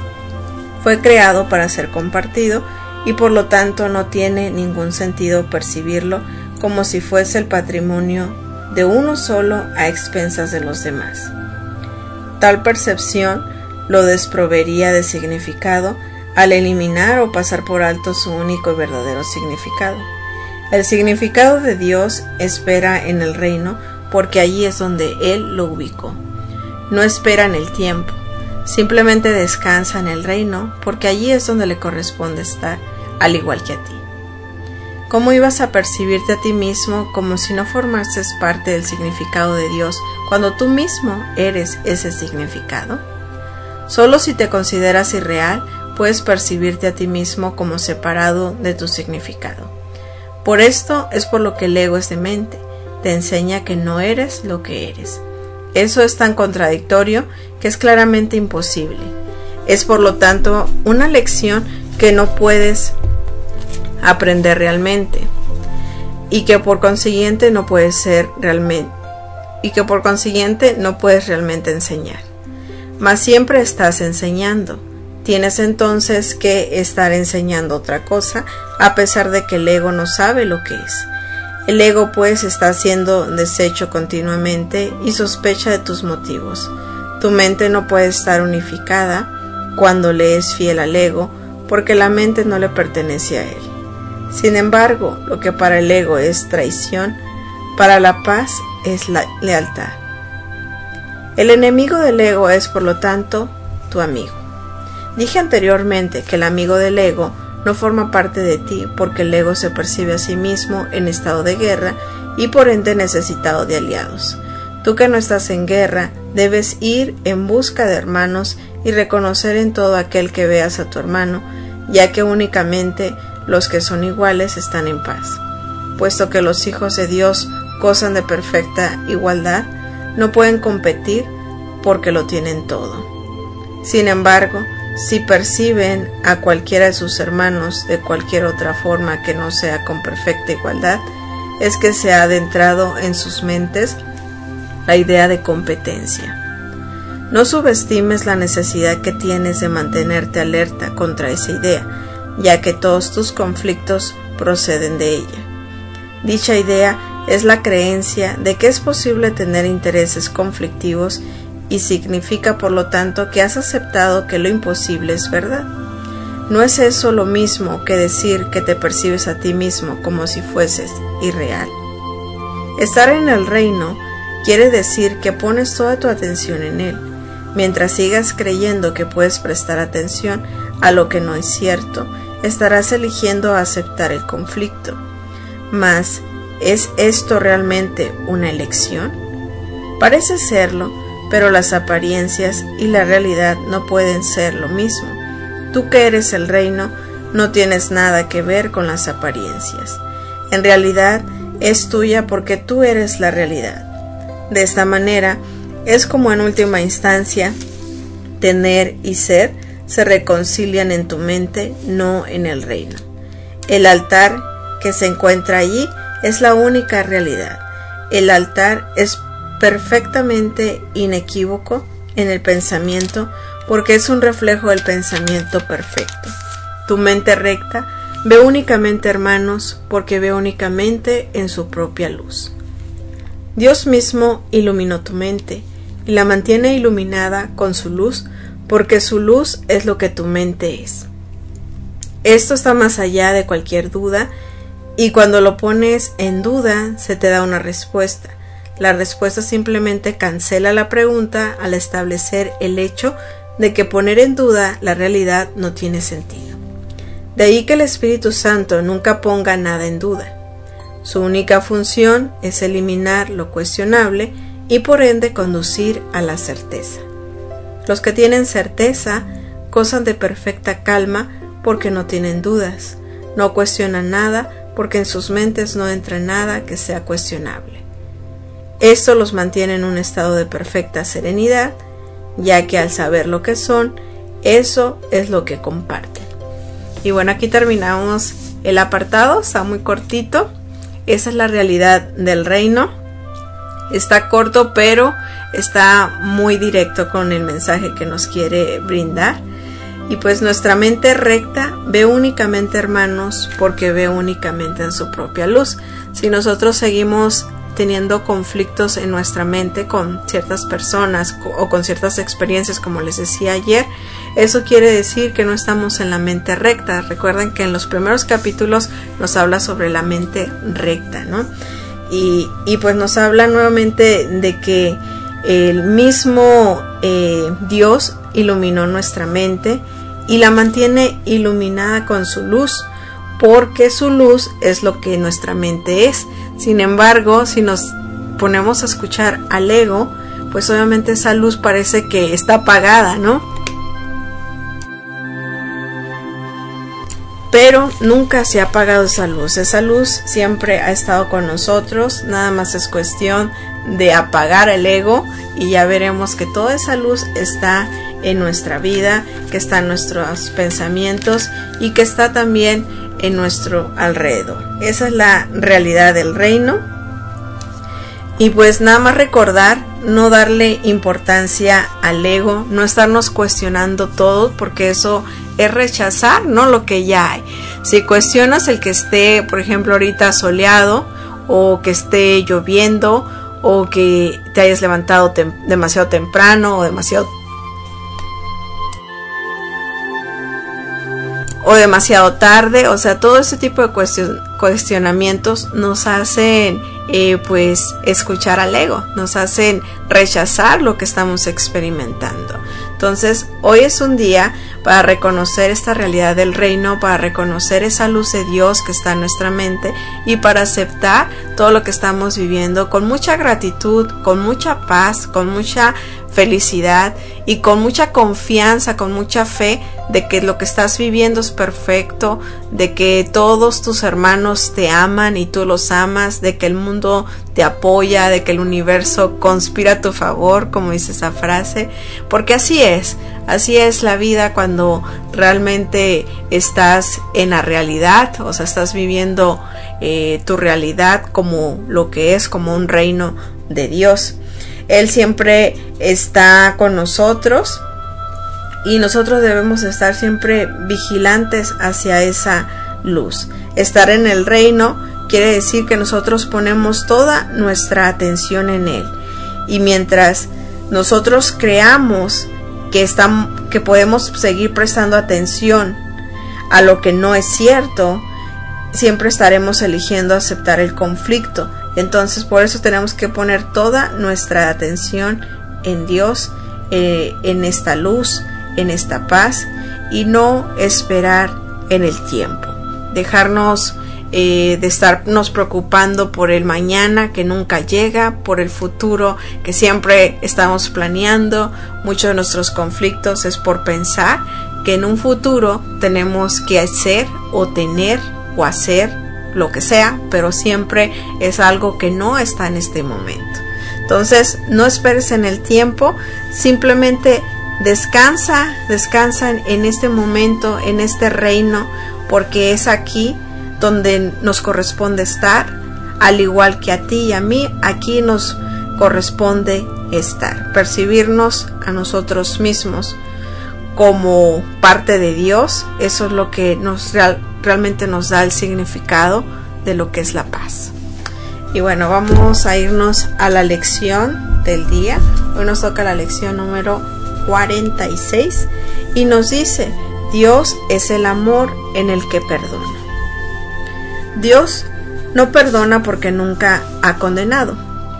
Fue creado para ser compartido, y por lo tanto no tiene ningún sentido percibirlo como si fuese el patrimonio de uno solo a expensas de los demás. Tal percepción lo desproveería de significado al eliminar o pasar por alto su único y verdadero significado. El significado de Dios espera en el reino porque allí es donde Él lo ubicó. No espera en el tiempo, simplemente descansa en el reino porque allí es donde le corresponde estar, al igual que a ti. ¿Cómo ibas a percibirte a ti mismo como si no formases parte del significado de Dios cuando tú mismo eres ese significado? Solo si te consideras irreal, puedes percibirte a ti mismo como separado de tu significado. Por esto es por lo que el ego es demente, te enseña que no eres lo que eres. Eso es tan contradictorio que es claramente imposible. Es por lo tanto una lección que no puedes aprender realmente y que por consiguiente no puedes realmente enseñar. Mas siempre estás enseñando. Tienes entonces que estar enseñando otra cosa, a pesar de que el ego no sabe lo que es. El ego pues está siendo deshecho continuamente y sospecha de tus motivos. Tu mente no puede estar unificada cuando le es fiel al ego, porque la mente no le pertenece a él. Sin embargo, lo que para el ego es traición, para la paz es la lealtad. El enemigo del ego es, por lo tanto, tu amigo. Dije anteriormente que el amigo del ego no forma parte de ti porque el ego se percibe a sí mismo en estado de guerra y por ende necesitado de aliados. Tú que no estás en guerra, debes ir en busca de hermanos y reconocer en todo aquel que veas a tu hermano, ya que únicamente los que son iguales están en paz. Puesto que los hijos de Dios gozan de perfecta igualdad, no pueden competir porque lo tienen todo. Sin embargo, si perciben a cualquiera de sus hermanos de cualquier otra forma que no sea con perfecta igualdad, es que se ha adentrado en sus mentes la idea de competencia. No subestimes la necesidad que tienes de mantenerte alerta contra esa idea, ya que todos tus conflictos proceden de ella. Dicha idea es la creencia de que es posible tener intereses conflictivos y significa por lo tanto que has aceptado que lo imposible es verdad. ¿No es eso lo mismo que decir que te percibes a ti mismo como si fueses irreal? Estar en el reino quiere decir que pones toda tu atención en él. Mientras sigas creyendo que puedes prestar atención a lo que no es cierto, estarás eligiendo aceptar el conflicto. Mas, ¿es esto realmente una elección? Parece serlo, pero las apariencias y la realidad no pueden ser lo mismo. Tú que eres el reino, no tienes nada que ver con las apariencias. En realidad, es tuya porque tú eres la realidad. De esta manera, es como en última instancia, tener y ser se reconcilian en tu mente, no en el reino. El altar que se encuentra allí es la única realidad. El altar es perfectamente inequívoco en el pensamiento porque es un reflejo del pensamiento perfecto. Tu mente recta ve únicamente hermanos porque ve únicamente en su propia luz. Dios mismo iluminó tu mente y la mantiene iluminada con su luz porque su luz es lo que tu mente es. Esto está más allá de cualquier duda, y cuando lo pones en duda se te da una respuesta. La respuesta simplemente cancela la pregunta al establecer el hecho de que poner en duda la realidad no tiene sentido. De ahí que el Espíritu Santo nunca ponga nada en duda. Su única función es eliminar lo cuestionable y por ende conducir a la certeza. Los que tienen certeza gozan de perfecta calma porque no tienen dudas, no cuestionan nada porque en sus mentes no entra nada que sea cuestionable. Esto los mantiene en un estado de perfecta serenidad, ya que al saber lo que son, eso es lo que comparten. Y bueno, aquí terminamos el apartado, está muy cortito. Esa es la realidad del reino. Está corto, pero está muy directo con el mensaje que nos quiere brindar. Y pues nuestra mente recta ve únicamente, hermanos, porque ve únicamente en su propia luz. Si nosotros seguimos teniendo conflictos en nuestra mente con ciertas personas o con ciertas experiencias, como les decía ayer, eso quiere decir que no estamos en la mente recta. Recuerden que en los primeros capítulos nos habla sobre la mente recta, ¿no? Y pues nos habla nuevamente de que el mismo Dios iluminó nuestra mente y la mantiene iluminada con su luz, porque su luz es lo que nuestra mente es. Sin embargo, si nos ponemos a escuchar al ego, pues obviamente esa luz parece que está apagada, ¿no? Pero nunca se ha apagado esa luz. Esa luz siempre ha estado con nosotros. Nada más es cuestión de apagar el ego y ya veremos que toda esa luz está en nuestra vida, que está en nuestros pensamientos y que está también en nuestro alrededor. Esa es la realidad del reino. Y pues nada más recordar, no darle importancia al ego, no estarnos cuestionando todo, porque eso es rechazar, ¿no?, lo que ya hay. Si cuestionas el que esté, por ejemplo, ahorita soleado, o que esté lloviendo, o que te hayas levantado demasiado temprano o demasiado tarde, o sea, todo ese tipo de cuestionamientos nos hacen pues escuchar al ego, nos hacen rechazar lo que estamos experimentando. Entonces, hoy es un día para reconocer esta realidad del reino, para reconocer esa luz de Dios que está en nuestra mente y para aceptar todo lo que estamos viviendo con mucha gratitud, con mucha paz, con mucha felicidad y con mucha confianza, con mucha fe de que lo que estás viviendo es perfecto, de que todos tus hermanos te aman y tú los amas, de que el mundo te apoya, de que el universo conspira a tu favor, como dice esa frase, porque así es la vida cuando realmente estás en la realidad, o sea, estás viviendo tu realidad como lo que es, como un reino de Dios. Él siempre está con nosotros y nosotros debemos estar siempre vigilantes hacia esa luz. Estar en el reino quiere decir que nosotros ponemos toda nuestra atención en Él. Y mientras nosotros creamos que podemos seguir prestando atención a lo que no es cierto, siempre estaremos eligiendo aceptar el conflicto. Entonces, por eso tenemos que poner toda nuestra atención en Dios, en esta luz, en esta paz, y no esperar en el tiempo. Dejarnos de estarnos preocupando por el mañana que nunca llega, por el futuro que siempre estamos planeando. Muchos de nuestros conflictos es por pensar que en un futuro tenemos que hacer o tener o hacer lo que sea, pero siempre es algo que no está en este momento. Entonces, no esperes en el tiempo, simplemente descansa en este momento, en este reino, porque es aquí donde nos corresponde estar, al igual que a ti y a mí, aquí nos corresponde estar, percibirnos a nosotros mismos como parte de Dios. Eso es lo que realmente nos da el significado de lo que es la paz. Y bueno, vamos a irnos a la lección del día. Hoy nos toca la lección número 46 y nos dice: Dios es el amor en el que perdona. Dios no perdona porque nunca ha condenado.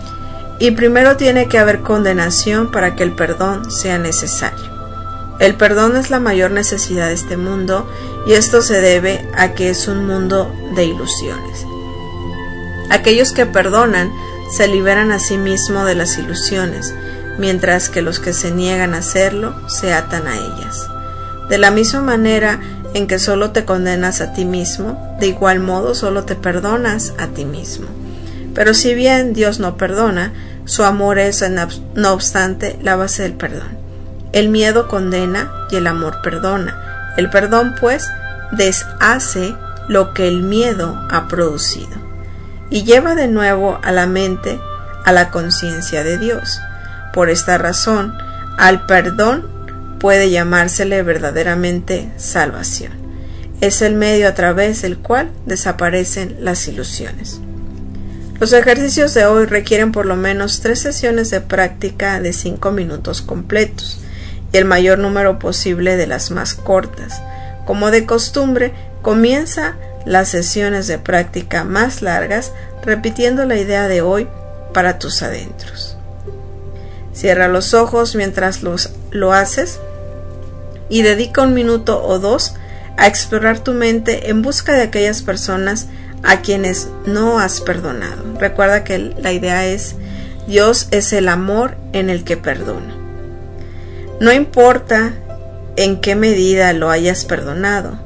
Y primero tiene que haber condenación para que el perdón sea necesario. El perdón es la mayor necesidad de este mundo, y esto se debe a que es un mundo de ilusiones. Aquellos que perdonan se liberan a sí mismos de las ilusiones, mientras que los que se niegan a hacerlo se atan a ellas. De la misma manera en que solo te condenas a ti mismo, de igual modo solo te perdonas a ti mismo. Pero si bien Dios no perdona, su amor es, no obstante, la base del perdón. El miedo condena y el amor perdona. El perdón, pues, deshace lo que el miedo ha producido y lleva de nuevo a la mente a la conciencia de Dios. Por esta razón, al perdón puede llamársele verdaderamente salvación. Es el medio a través del cual desaparecen las ilusiones. Los ejercicios de hoy requieren por lo menos 3 sesiones de práctica de 5 minutos completos y el mayor número posible de las más cortas. Como de costumbre, comienza las sesiones de práctica más largas repitiendo la idea de hoy para tus adentros. Cierra los ojos mientras lo haces y dedica 1 minuto o 2 a explorar tu mente en busca de aquellas personas a quienes no has perdonado. Recuerda que la idea es: Dios es el amor en el que perdona. No importa en qué medida lo hayas perdonado,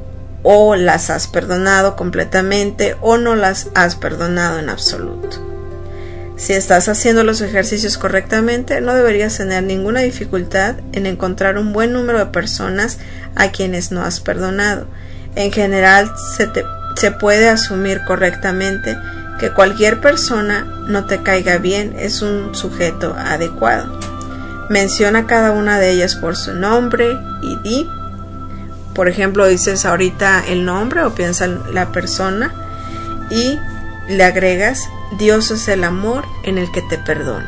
o las has perdonado completamente o no las has perdonado en absoluto. Si estás haciendo los ejercicios correctamente, no deberías tener ninguna dificultad en encontrar un buen número de personas a quienes no has perdonado. En general, se puede asumir correctamente que cualquier persona no te caiga bien es un sujeto adecuado. Menciona cada una de ellas por su nombre y di. Por ejemplo, dices ahorita el nombre o piensa en la persona y le agregas: Dios es el amor en el que te perdono.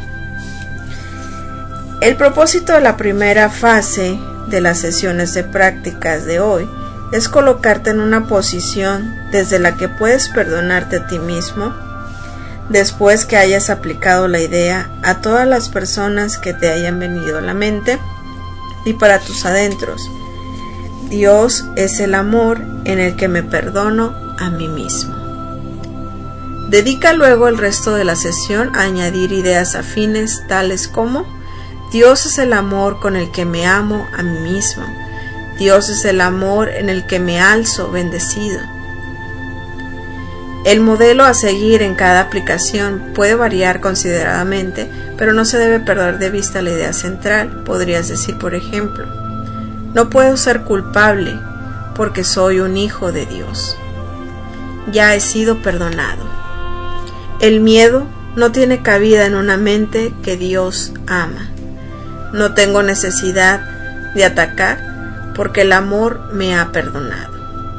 El propósito de la primera fase de las sesiones de prácticas de hoy es colocarte en una posición desde la que puedes perdonarte a ti mismo después que hayas aplicado la idea a todas las personas que te hayan venido a la mente. Y para tus adentros: Dios es el amor en el que me perdono a mí mismo. Dedica luego el resto de la sesión a añadir ideas afines tales como: Dios es el amor con el que me amo a mí mismo. Dios es el amor en el que me alzo bendecido. El modelo a seguir en cada aplicación puede variar consideradamente, pero no se debe perder de vista la idea central. Podrías decir, por ejemplo: no puedo ser culpable porque soy un hijo de Dios. Ya he sido perdonado. El miedo no tiene cabida en una mente que Dios ama. No tengo necesidad de atacar porque el amor me ha perdonado.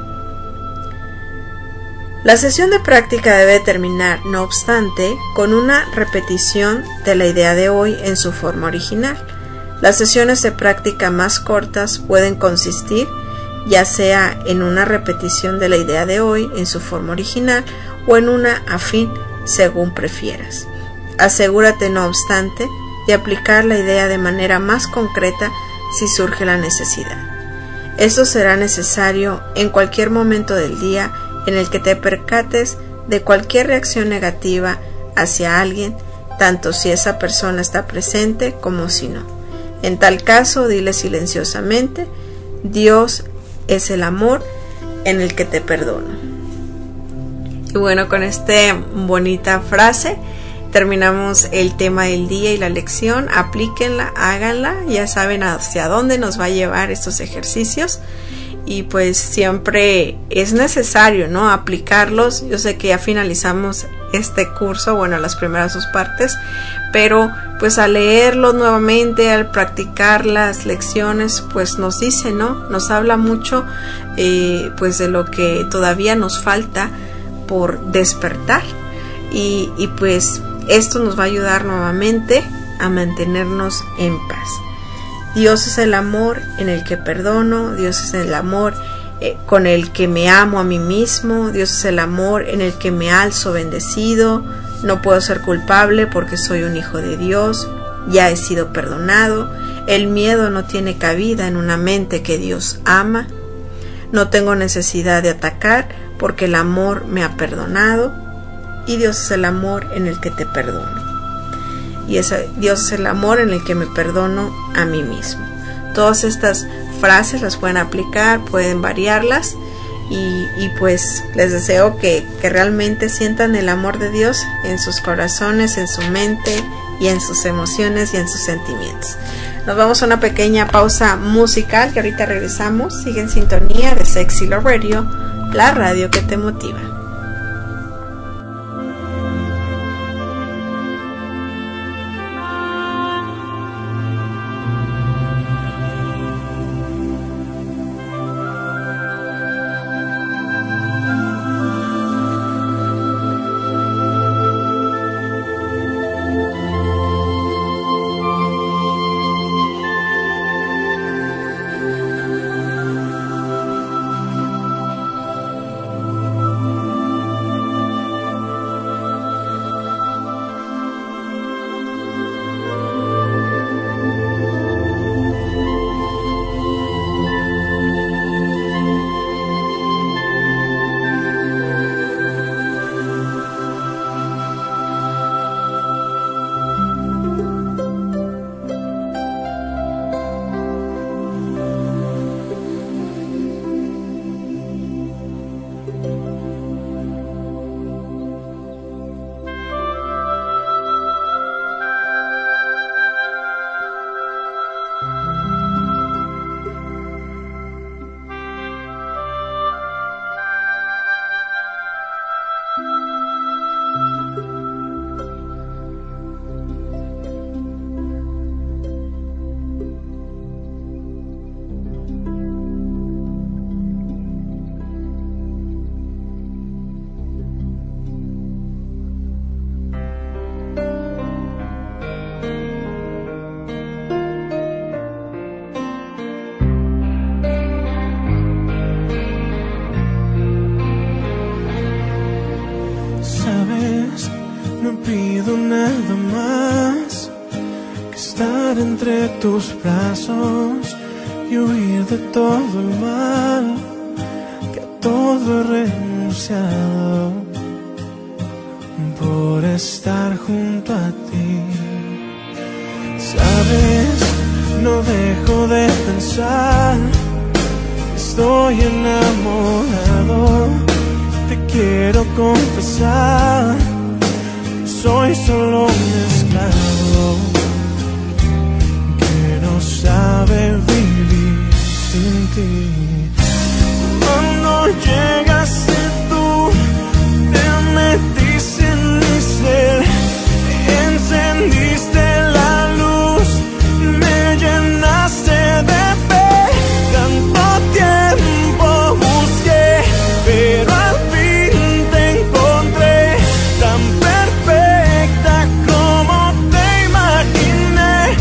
La sesión de práctica debe terminar, no obstante, con una repetición de la idea de hoy en su forma original. Las sesiones de práctica más cortas pueden consistir ya sea en una repetición de la idea de hoy en su forma original o en una afín, según prefieras. Asegúrate, no obstante, de aplicar la idea de manera más concreta si surge la necesidad. Esto será necesario en cualquier momento del día en el que te percates de cualquier reacción negativa hacia alguien, tanto si esa persona está presente como si no. En tal caso, dile silenciosamente: Dios es el amor en el que te perdono. Y bueno, con esta bonita frase terminamos el tema del día y la lección. Aplíquenla, háganla, ya saben hacia dónde nos va a llevar estos ejercicios. Y pues siempre es necesario, ¿no?, aplicarlos. Yo sé que ya finalizamos este curso, bueno, las primeras 2 partes, pero pues al leerlos nuevamente, al practicar las lecciones, pues nos dice, ¿no?, nos habla mucho pues de lo que todavía nos falta por despertar, y pues esto nos va a ayudar nuevamente a mantenernos en paz. Dios es el amor en el que perdono, Dios es el amor con el que me amo a mí mismo, Dios es el amor en el que me alzo bendecido, no puedo ser culpable porque soy un hijo de Dios, ya he sido perdonado, el miedo no tiene cabida en una mente que Dios ama, no tengo necesidad de atacar porque el amor me ha perdonado y Dios es el amor en el que te perdono. Y Dios es el amor en el que me perdono a mí mismo. Todas estas frases las pueden aplicar, pueden variarlas y pues les deseo que realmente sientan el amor de Dios en sus corazones, en su mente y en sus emociones y en sus sentimientos. Nos vamos a una pequeña pausa musical que ahorita regresamos. Sigue en sintonía de Sexy Love Radio, la radio que te motiva. Entre tus brazos y huir de todo el mal, que a todo he renunciado por estar junto a ti. Sabes, no dejo de pensar, estoy enamorado, te quiero confesar, soy solo un esclavo no sabe vivir sin ti. Cuando llegaste tú, te metiste en mi ser, encendiste la luz, me llenaste de fe. Tanto tiempo busqué, pero al fin te encontré, tan perfecta como te imaginé.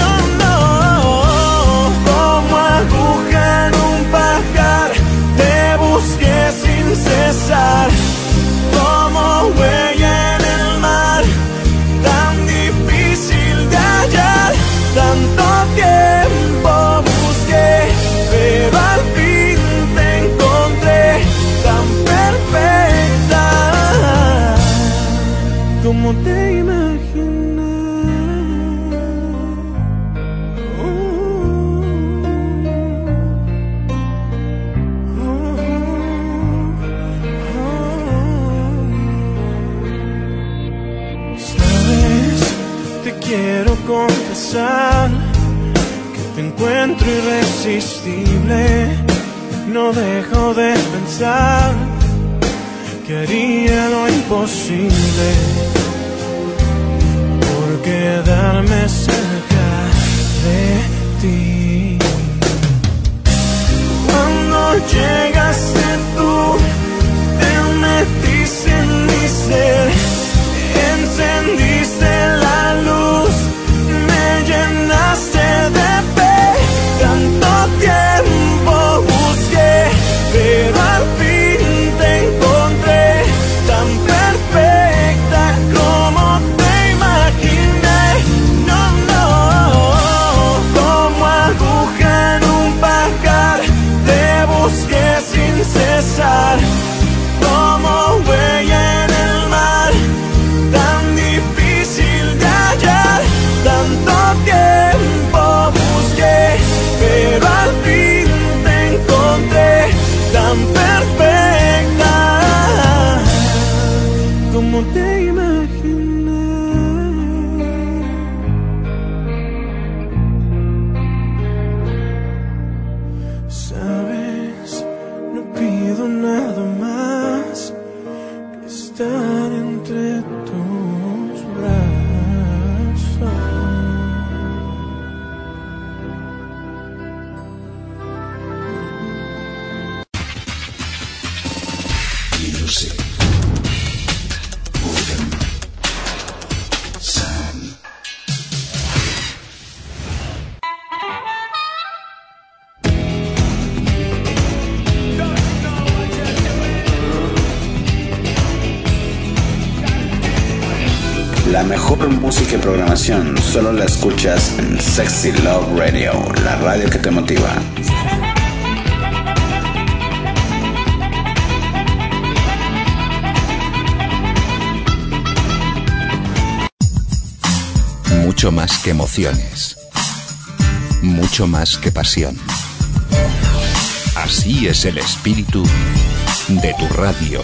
Cesar como huella en el mar, tan difícil de hallar. Tanto tiempo busqué, pero al fin te encontré, tan perfecta como te imaginé. Quiero confesar que te encuentro irresistible, no dejo de pensar que haría lo imposible por quedarme cerca de ti. Cuando llegaste tú, te metiste en mi ser, encendiste la luz, me llenaste de fe. Sabes, no pido nada más que estar entre tus brazos. Music. Rhythm. Sound. La mejor música y programación solo la escuchas en Sexy Love Radio, la radio que te motiva. Mucho más que emociones. Mucho más que pasión. Así es el espíritu de tu radio.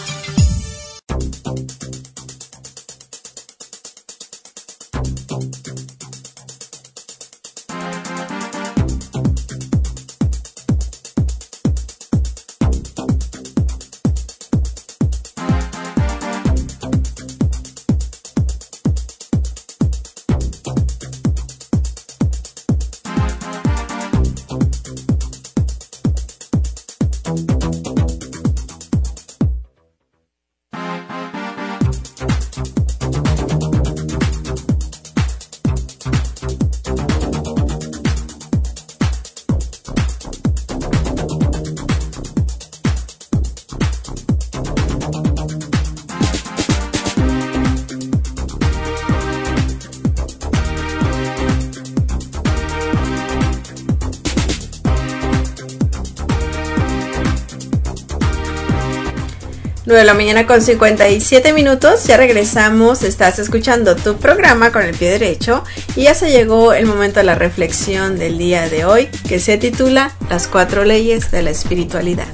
De la mañana con 57 minutos, ya regresamos, estás escuchando tu programa con el pie derecho y ya se llegó el momento de la reflexión del día de hoy que se titula Las 4 leyes de la espiritualidad.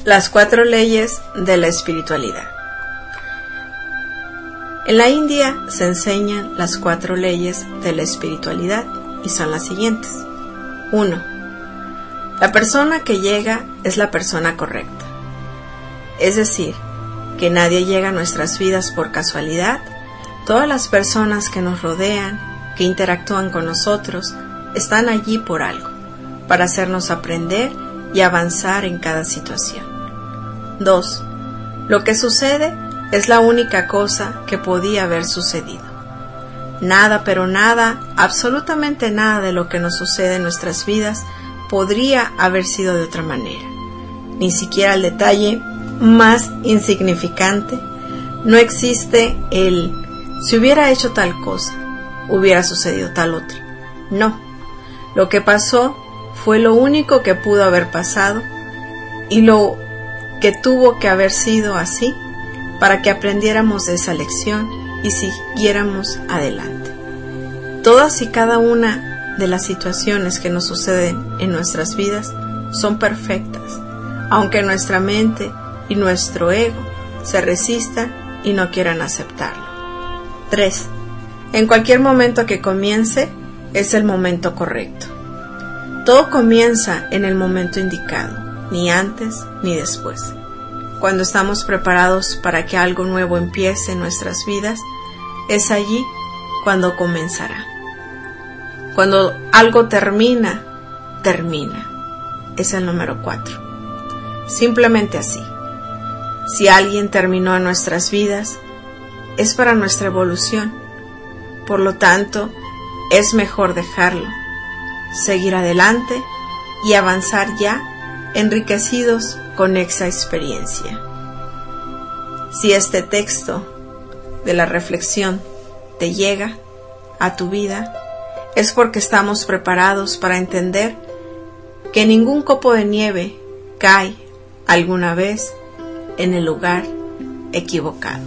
Las 4 leyes de la espiritualidad. En la India se enseñan las 4 leyes de la espiritualidad y son las siguientes. 1. La persona que llega es la persona correcta. Es decir, que nadie llega a nuestras vidas por casualidad. Todas las personas que nos rodean, que interactúan con nosotros, están allí por algo, para hacernos aprender y avanzar en cada situación. 2. Lo que sucede es la única cosa que podía haber sucedido. Nada, pero nada, absolutamente nada de lo que nos sucede en nuestras vidas podría haber sido de otra manera. Ni siquiera el detalle más insignificante. No existe el si hubiera hecho tal cosa, hubiera sucedido tal otra. No. Lo que pasó fue lo único que pudo haber pasado y lo que tuvo que haber sido así para que aprendiéramos de esa lección y siguiéramos adelante. Todas y cada una de las situaciones que nos suceden en nuestras vidas son perfectas, aunque nuestra mente y nuestro ego se resistan y no quieran aceptarlo. 3. En cualquier momento que comience, es el momento correcto. Todo comienza en el momento indicado, ni antes ni después. Cuando estamos preparados para que algo nuevo empiece en nuestras vidas, es allí cuando comenzará. Cuando algo termina, termina. Es el número 4. Simplemente así. Si alguien terminó en nuestras vidas, es para nuestra evolución. Por lo tanto, es mejor dejarlo, seguir adelante y avanzar ya enriquecidos con esa experiencia. Si este texto de la reflexión te llega a tu vida, es porque estamos preparados para entender que ningún copo de nieve cae alguna vez en el lugar equivocado.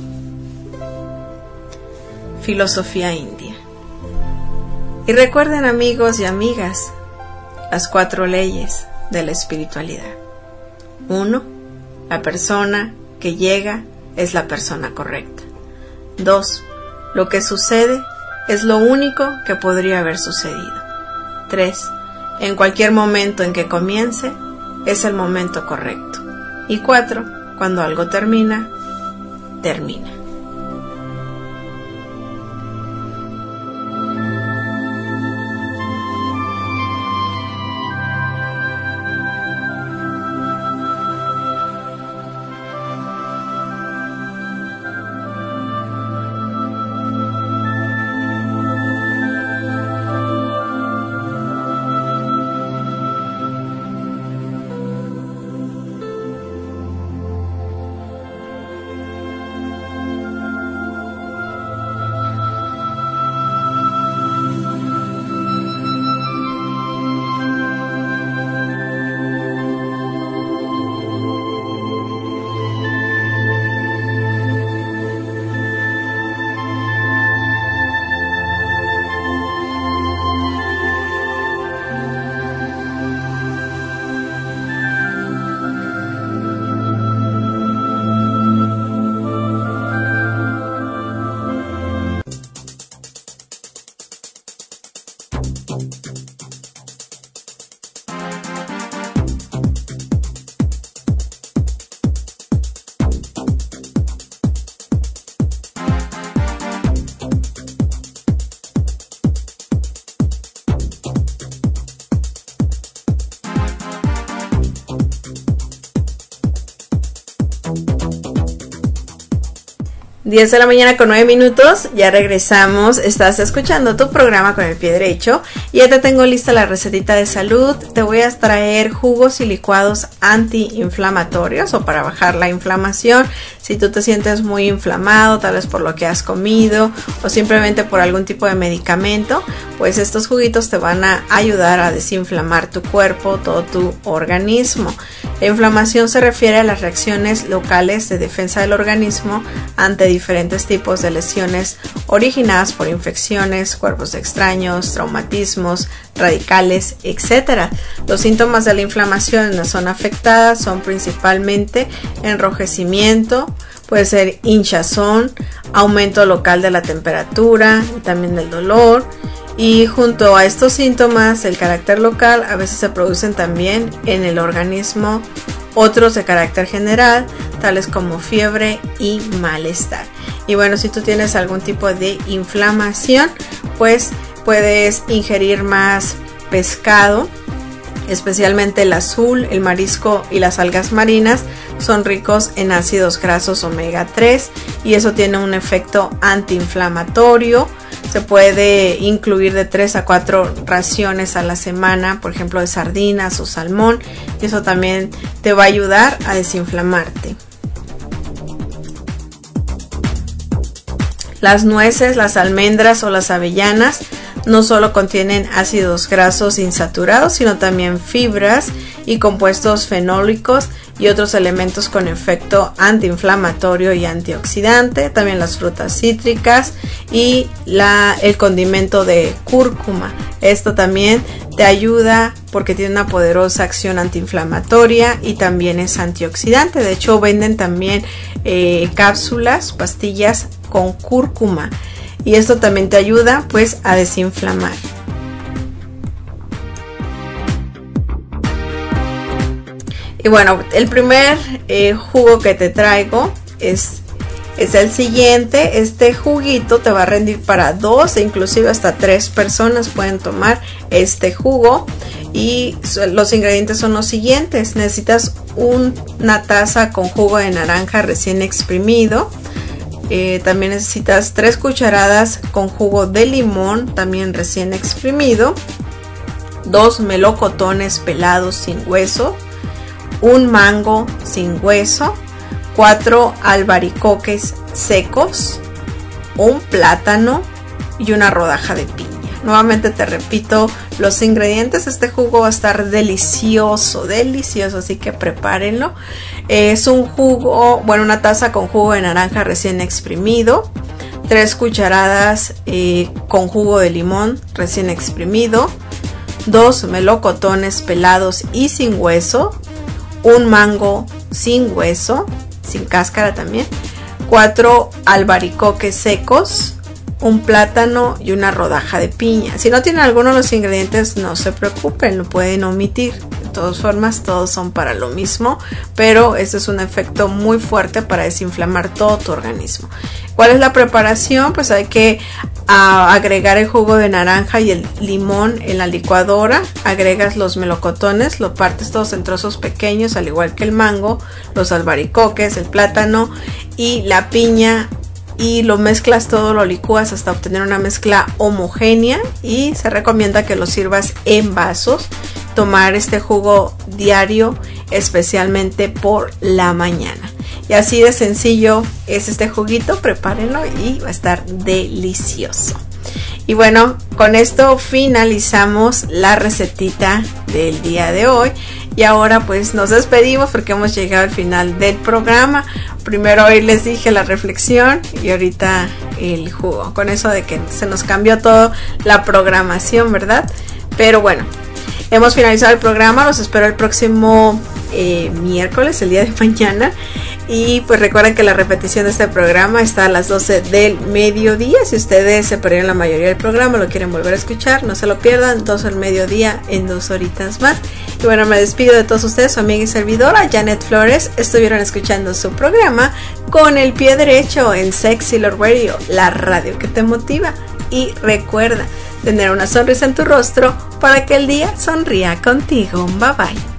Filosofía india. Y recuerden, amigos y amigas, las 4 leyes de la espiritualidad. 1. La persona que llega es la persona correcta. 2. Lo que sucede es lo único que podría haber sucedido. 3. En cualquier momento en que comience, es el momento correcto. Y 4. Cuando algo termina, termina. Diez de la mañana con 9 minutos, ya regresamos. Estás escuchando tu programa con el pie derecho y ya te tengo lista la recetita de salud. Te voy a traer jugos y licuados antiinflamatorios o para bajar la inflamación. Si tú te sientes muy inflamado, tal vez por lo que has comido o simplemente por algún tipo de medicamento, pues estos juguitos te van a ayudar a desinflamar tu cuerpo, todo tu organismo. La inflamación se refiere a las reacciones locales de defensa del organismo ante diferentes tipos de lesiones originadas por infecciones, cuerpos extraños, traumatismos, radicales, etc. Los síntomas de la inflamación en la zona afectada son principalmente enrojecimiento, puede ser hinchazón, aumento local de la temperatura y también del dolor. Y junto a estos síntomas del carácter local, a veces se producen también en el organismo otros de carácter general, tales como fiebre y malestar. Y bueno, si tú tienes algún tipo de inflamación, pues puedes ingerir más pescado, especialmente el azul, el marisco y las algas marinas son ricos en ácidos grasos omega 3 y eso tiene un efecto antiinflamatorio. Se puede incluir de 3 a 4 raciones a la semana, por ejemplo de sardinas o salmón, y eso también te va a ayudar a desinflamarte. Las nueces, las almendras o las avellanas no solo contienen ácidos grasos insaturados, sino también fibras y compuestos fenólicos y otros elementos con efecto antiinflamatorio y antioxidante. También las frutas cítricas y el condimento de cúrcuma. Esto también te ayuda porque tiene una poderosa acción antiinflamatoria y también es antioxidante. De hecho, venden también cápsulas, pastillas con cúrcuma. Y esto también te ayuda pues a desinflamar. Y bueno, el primer jugo que te traigo es el siguiente. Este juguito te va a rendir para 2 e inclusive hasta 3 personas pueden tomar este jugo. Y los ingredientes son los siguientes. Necesitas una taza con jugo de naranja recién exprimido. También necesitas 3 cucharadas con jugo de limón también recién exprimido, 2 melocotones pelados sin hueso, un mango sin hueso, 4 albaricoques secos, un plátano y una rodaja de piña. Nuevamente te repito los ingredientes. Este jugo va a estar delicioso, delicioso, así que prepárenlo. Es un jugo, bueno, una taza con jugo de naranja recién exprimido, 3 cucharadas con jugo de limón recién exprimido, 2 melocotones pelados y sin hueso, un mango sin hueso, sin cáscara también, 4 albaricoques secos, un plátano y una rodaja de piña. Si no tienen alguno de los ingredientes, no se preocupen, lo pueden omitir. De todas formas, todos son para lo mismo, pero este es un efecto muy fuerte para desinflamar todo tu organismo. ¿Cuál es la preparación? Pues hay que agregar el jugo de naranja y el limón en la licuadora. Agregas los melocotones, lo partes todos en trozos pequeños, al igual que el mango, los albaricoques, el plátano y la piña. Y lo mezclas todo, lo licúas hasta obtener una mezcla homogénea y se recomienda que lo sirvas en vasos. Tomar este jugo diario, especialmente por la mañana. Y así de sencillo es este juguito, prepárenlo y va a estar delicioso. Y bueno, con esto finalizamos la recetita del día de hoy. Y ahora pues nos despedimos porque hemos llegado al final del programa. Primero hoy les dije la reflexión y ahorita el jugo. Con eso de que se nos cambió toda la programación, ¿verdad? Pero bueno, hemos finalizado el programa. Los espero el próximo miércoles, el día de mañana. Y pues recuerden que la repetición de este programa está a las 12 del mediodía. Si ustedes se perdieron la mayoría del programa, lo quieren volver a escuchar, no se lo pierdan. 12 del mediodía en 2 horitas más. Y bueno, me despido de todos ustedes, su amiga y servidora Janet Flores. Estuvieron escuchando su programa Con el Pie Derecho en Sexy Love Radio, la radio que te motiva. Y recuerda tener una sonrisa en tu rostro para que el día sonría contigo. Bye bye.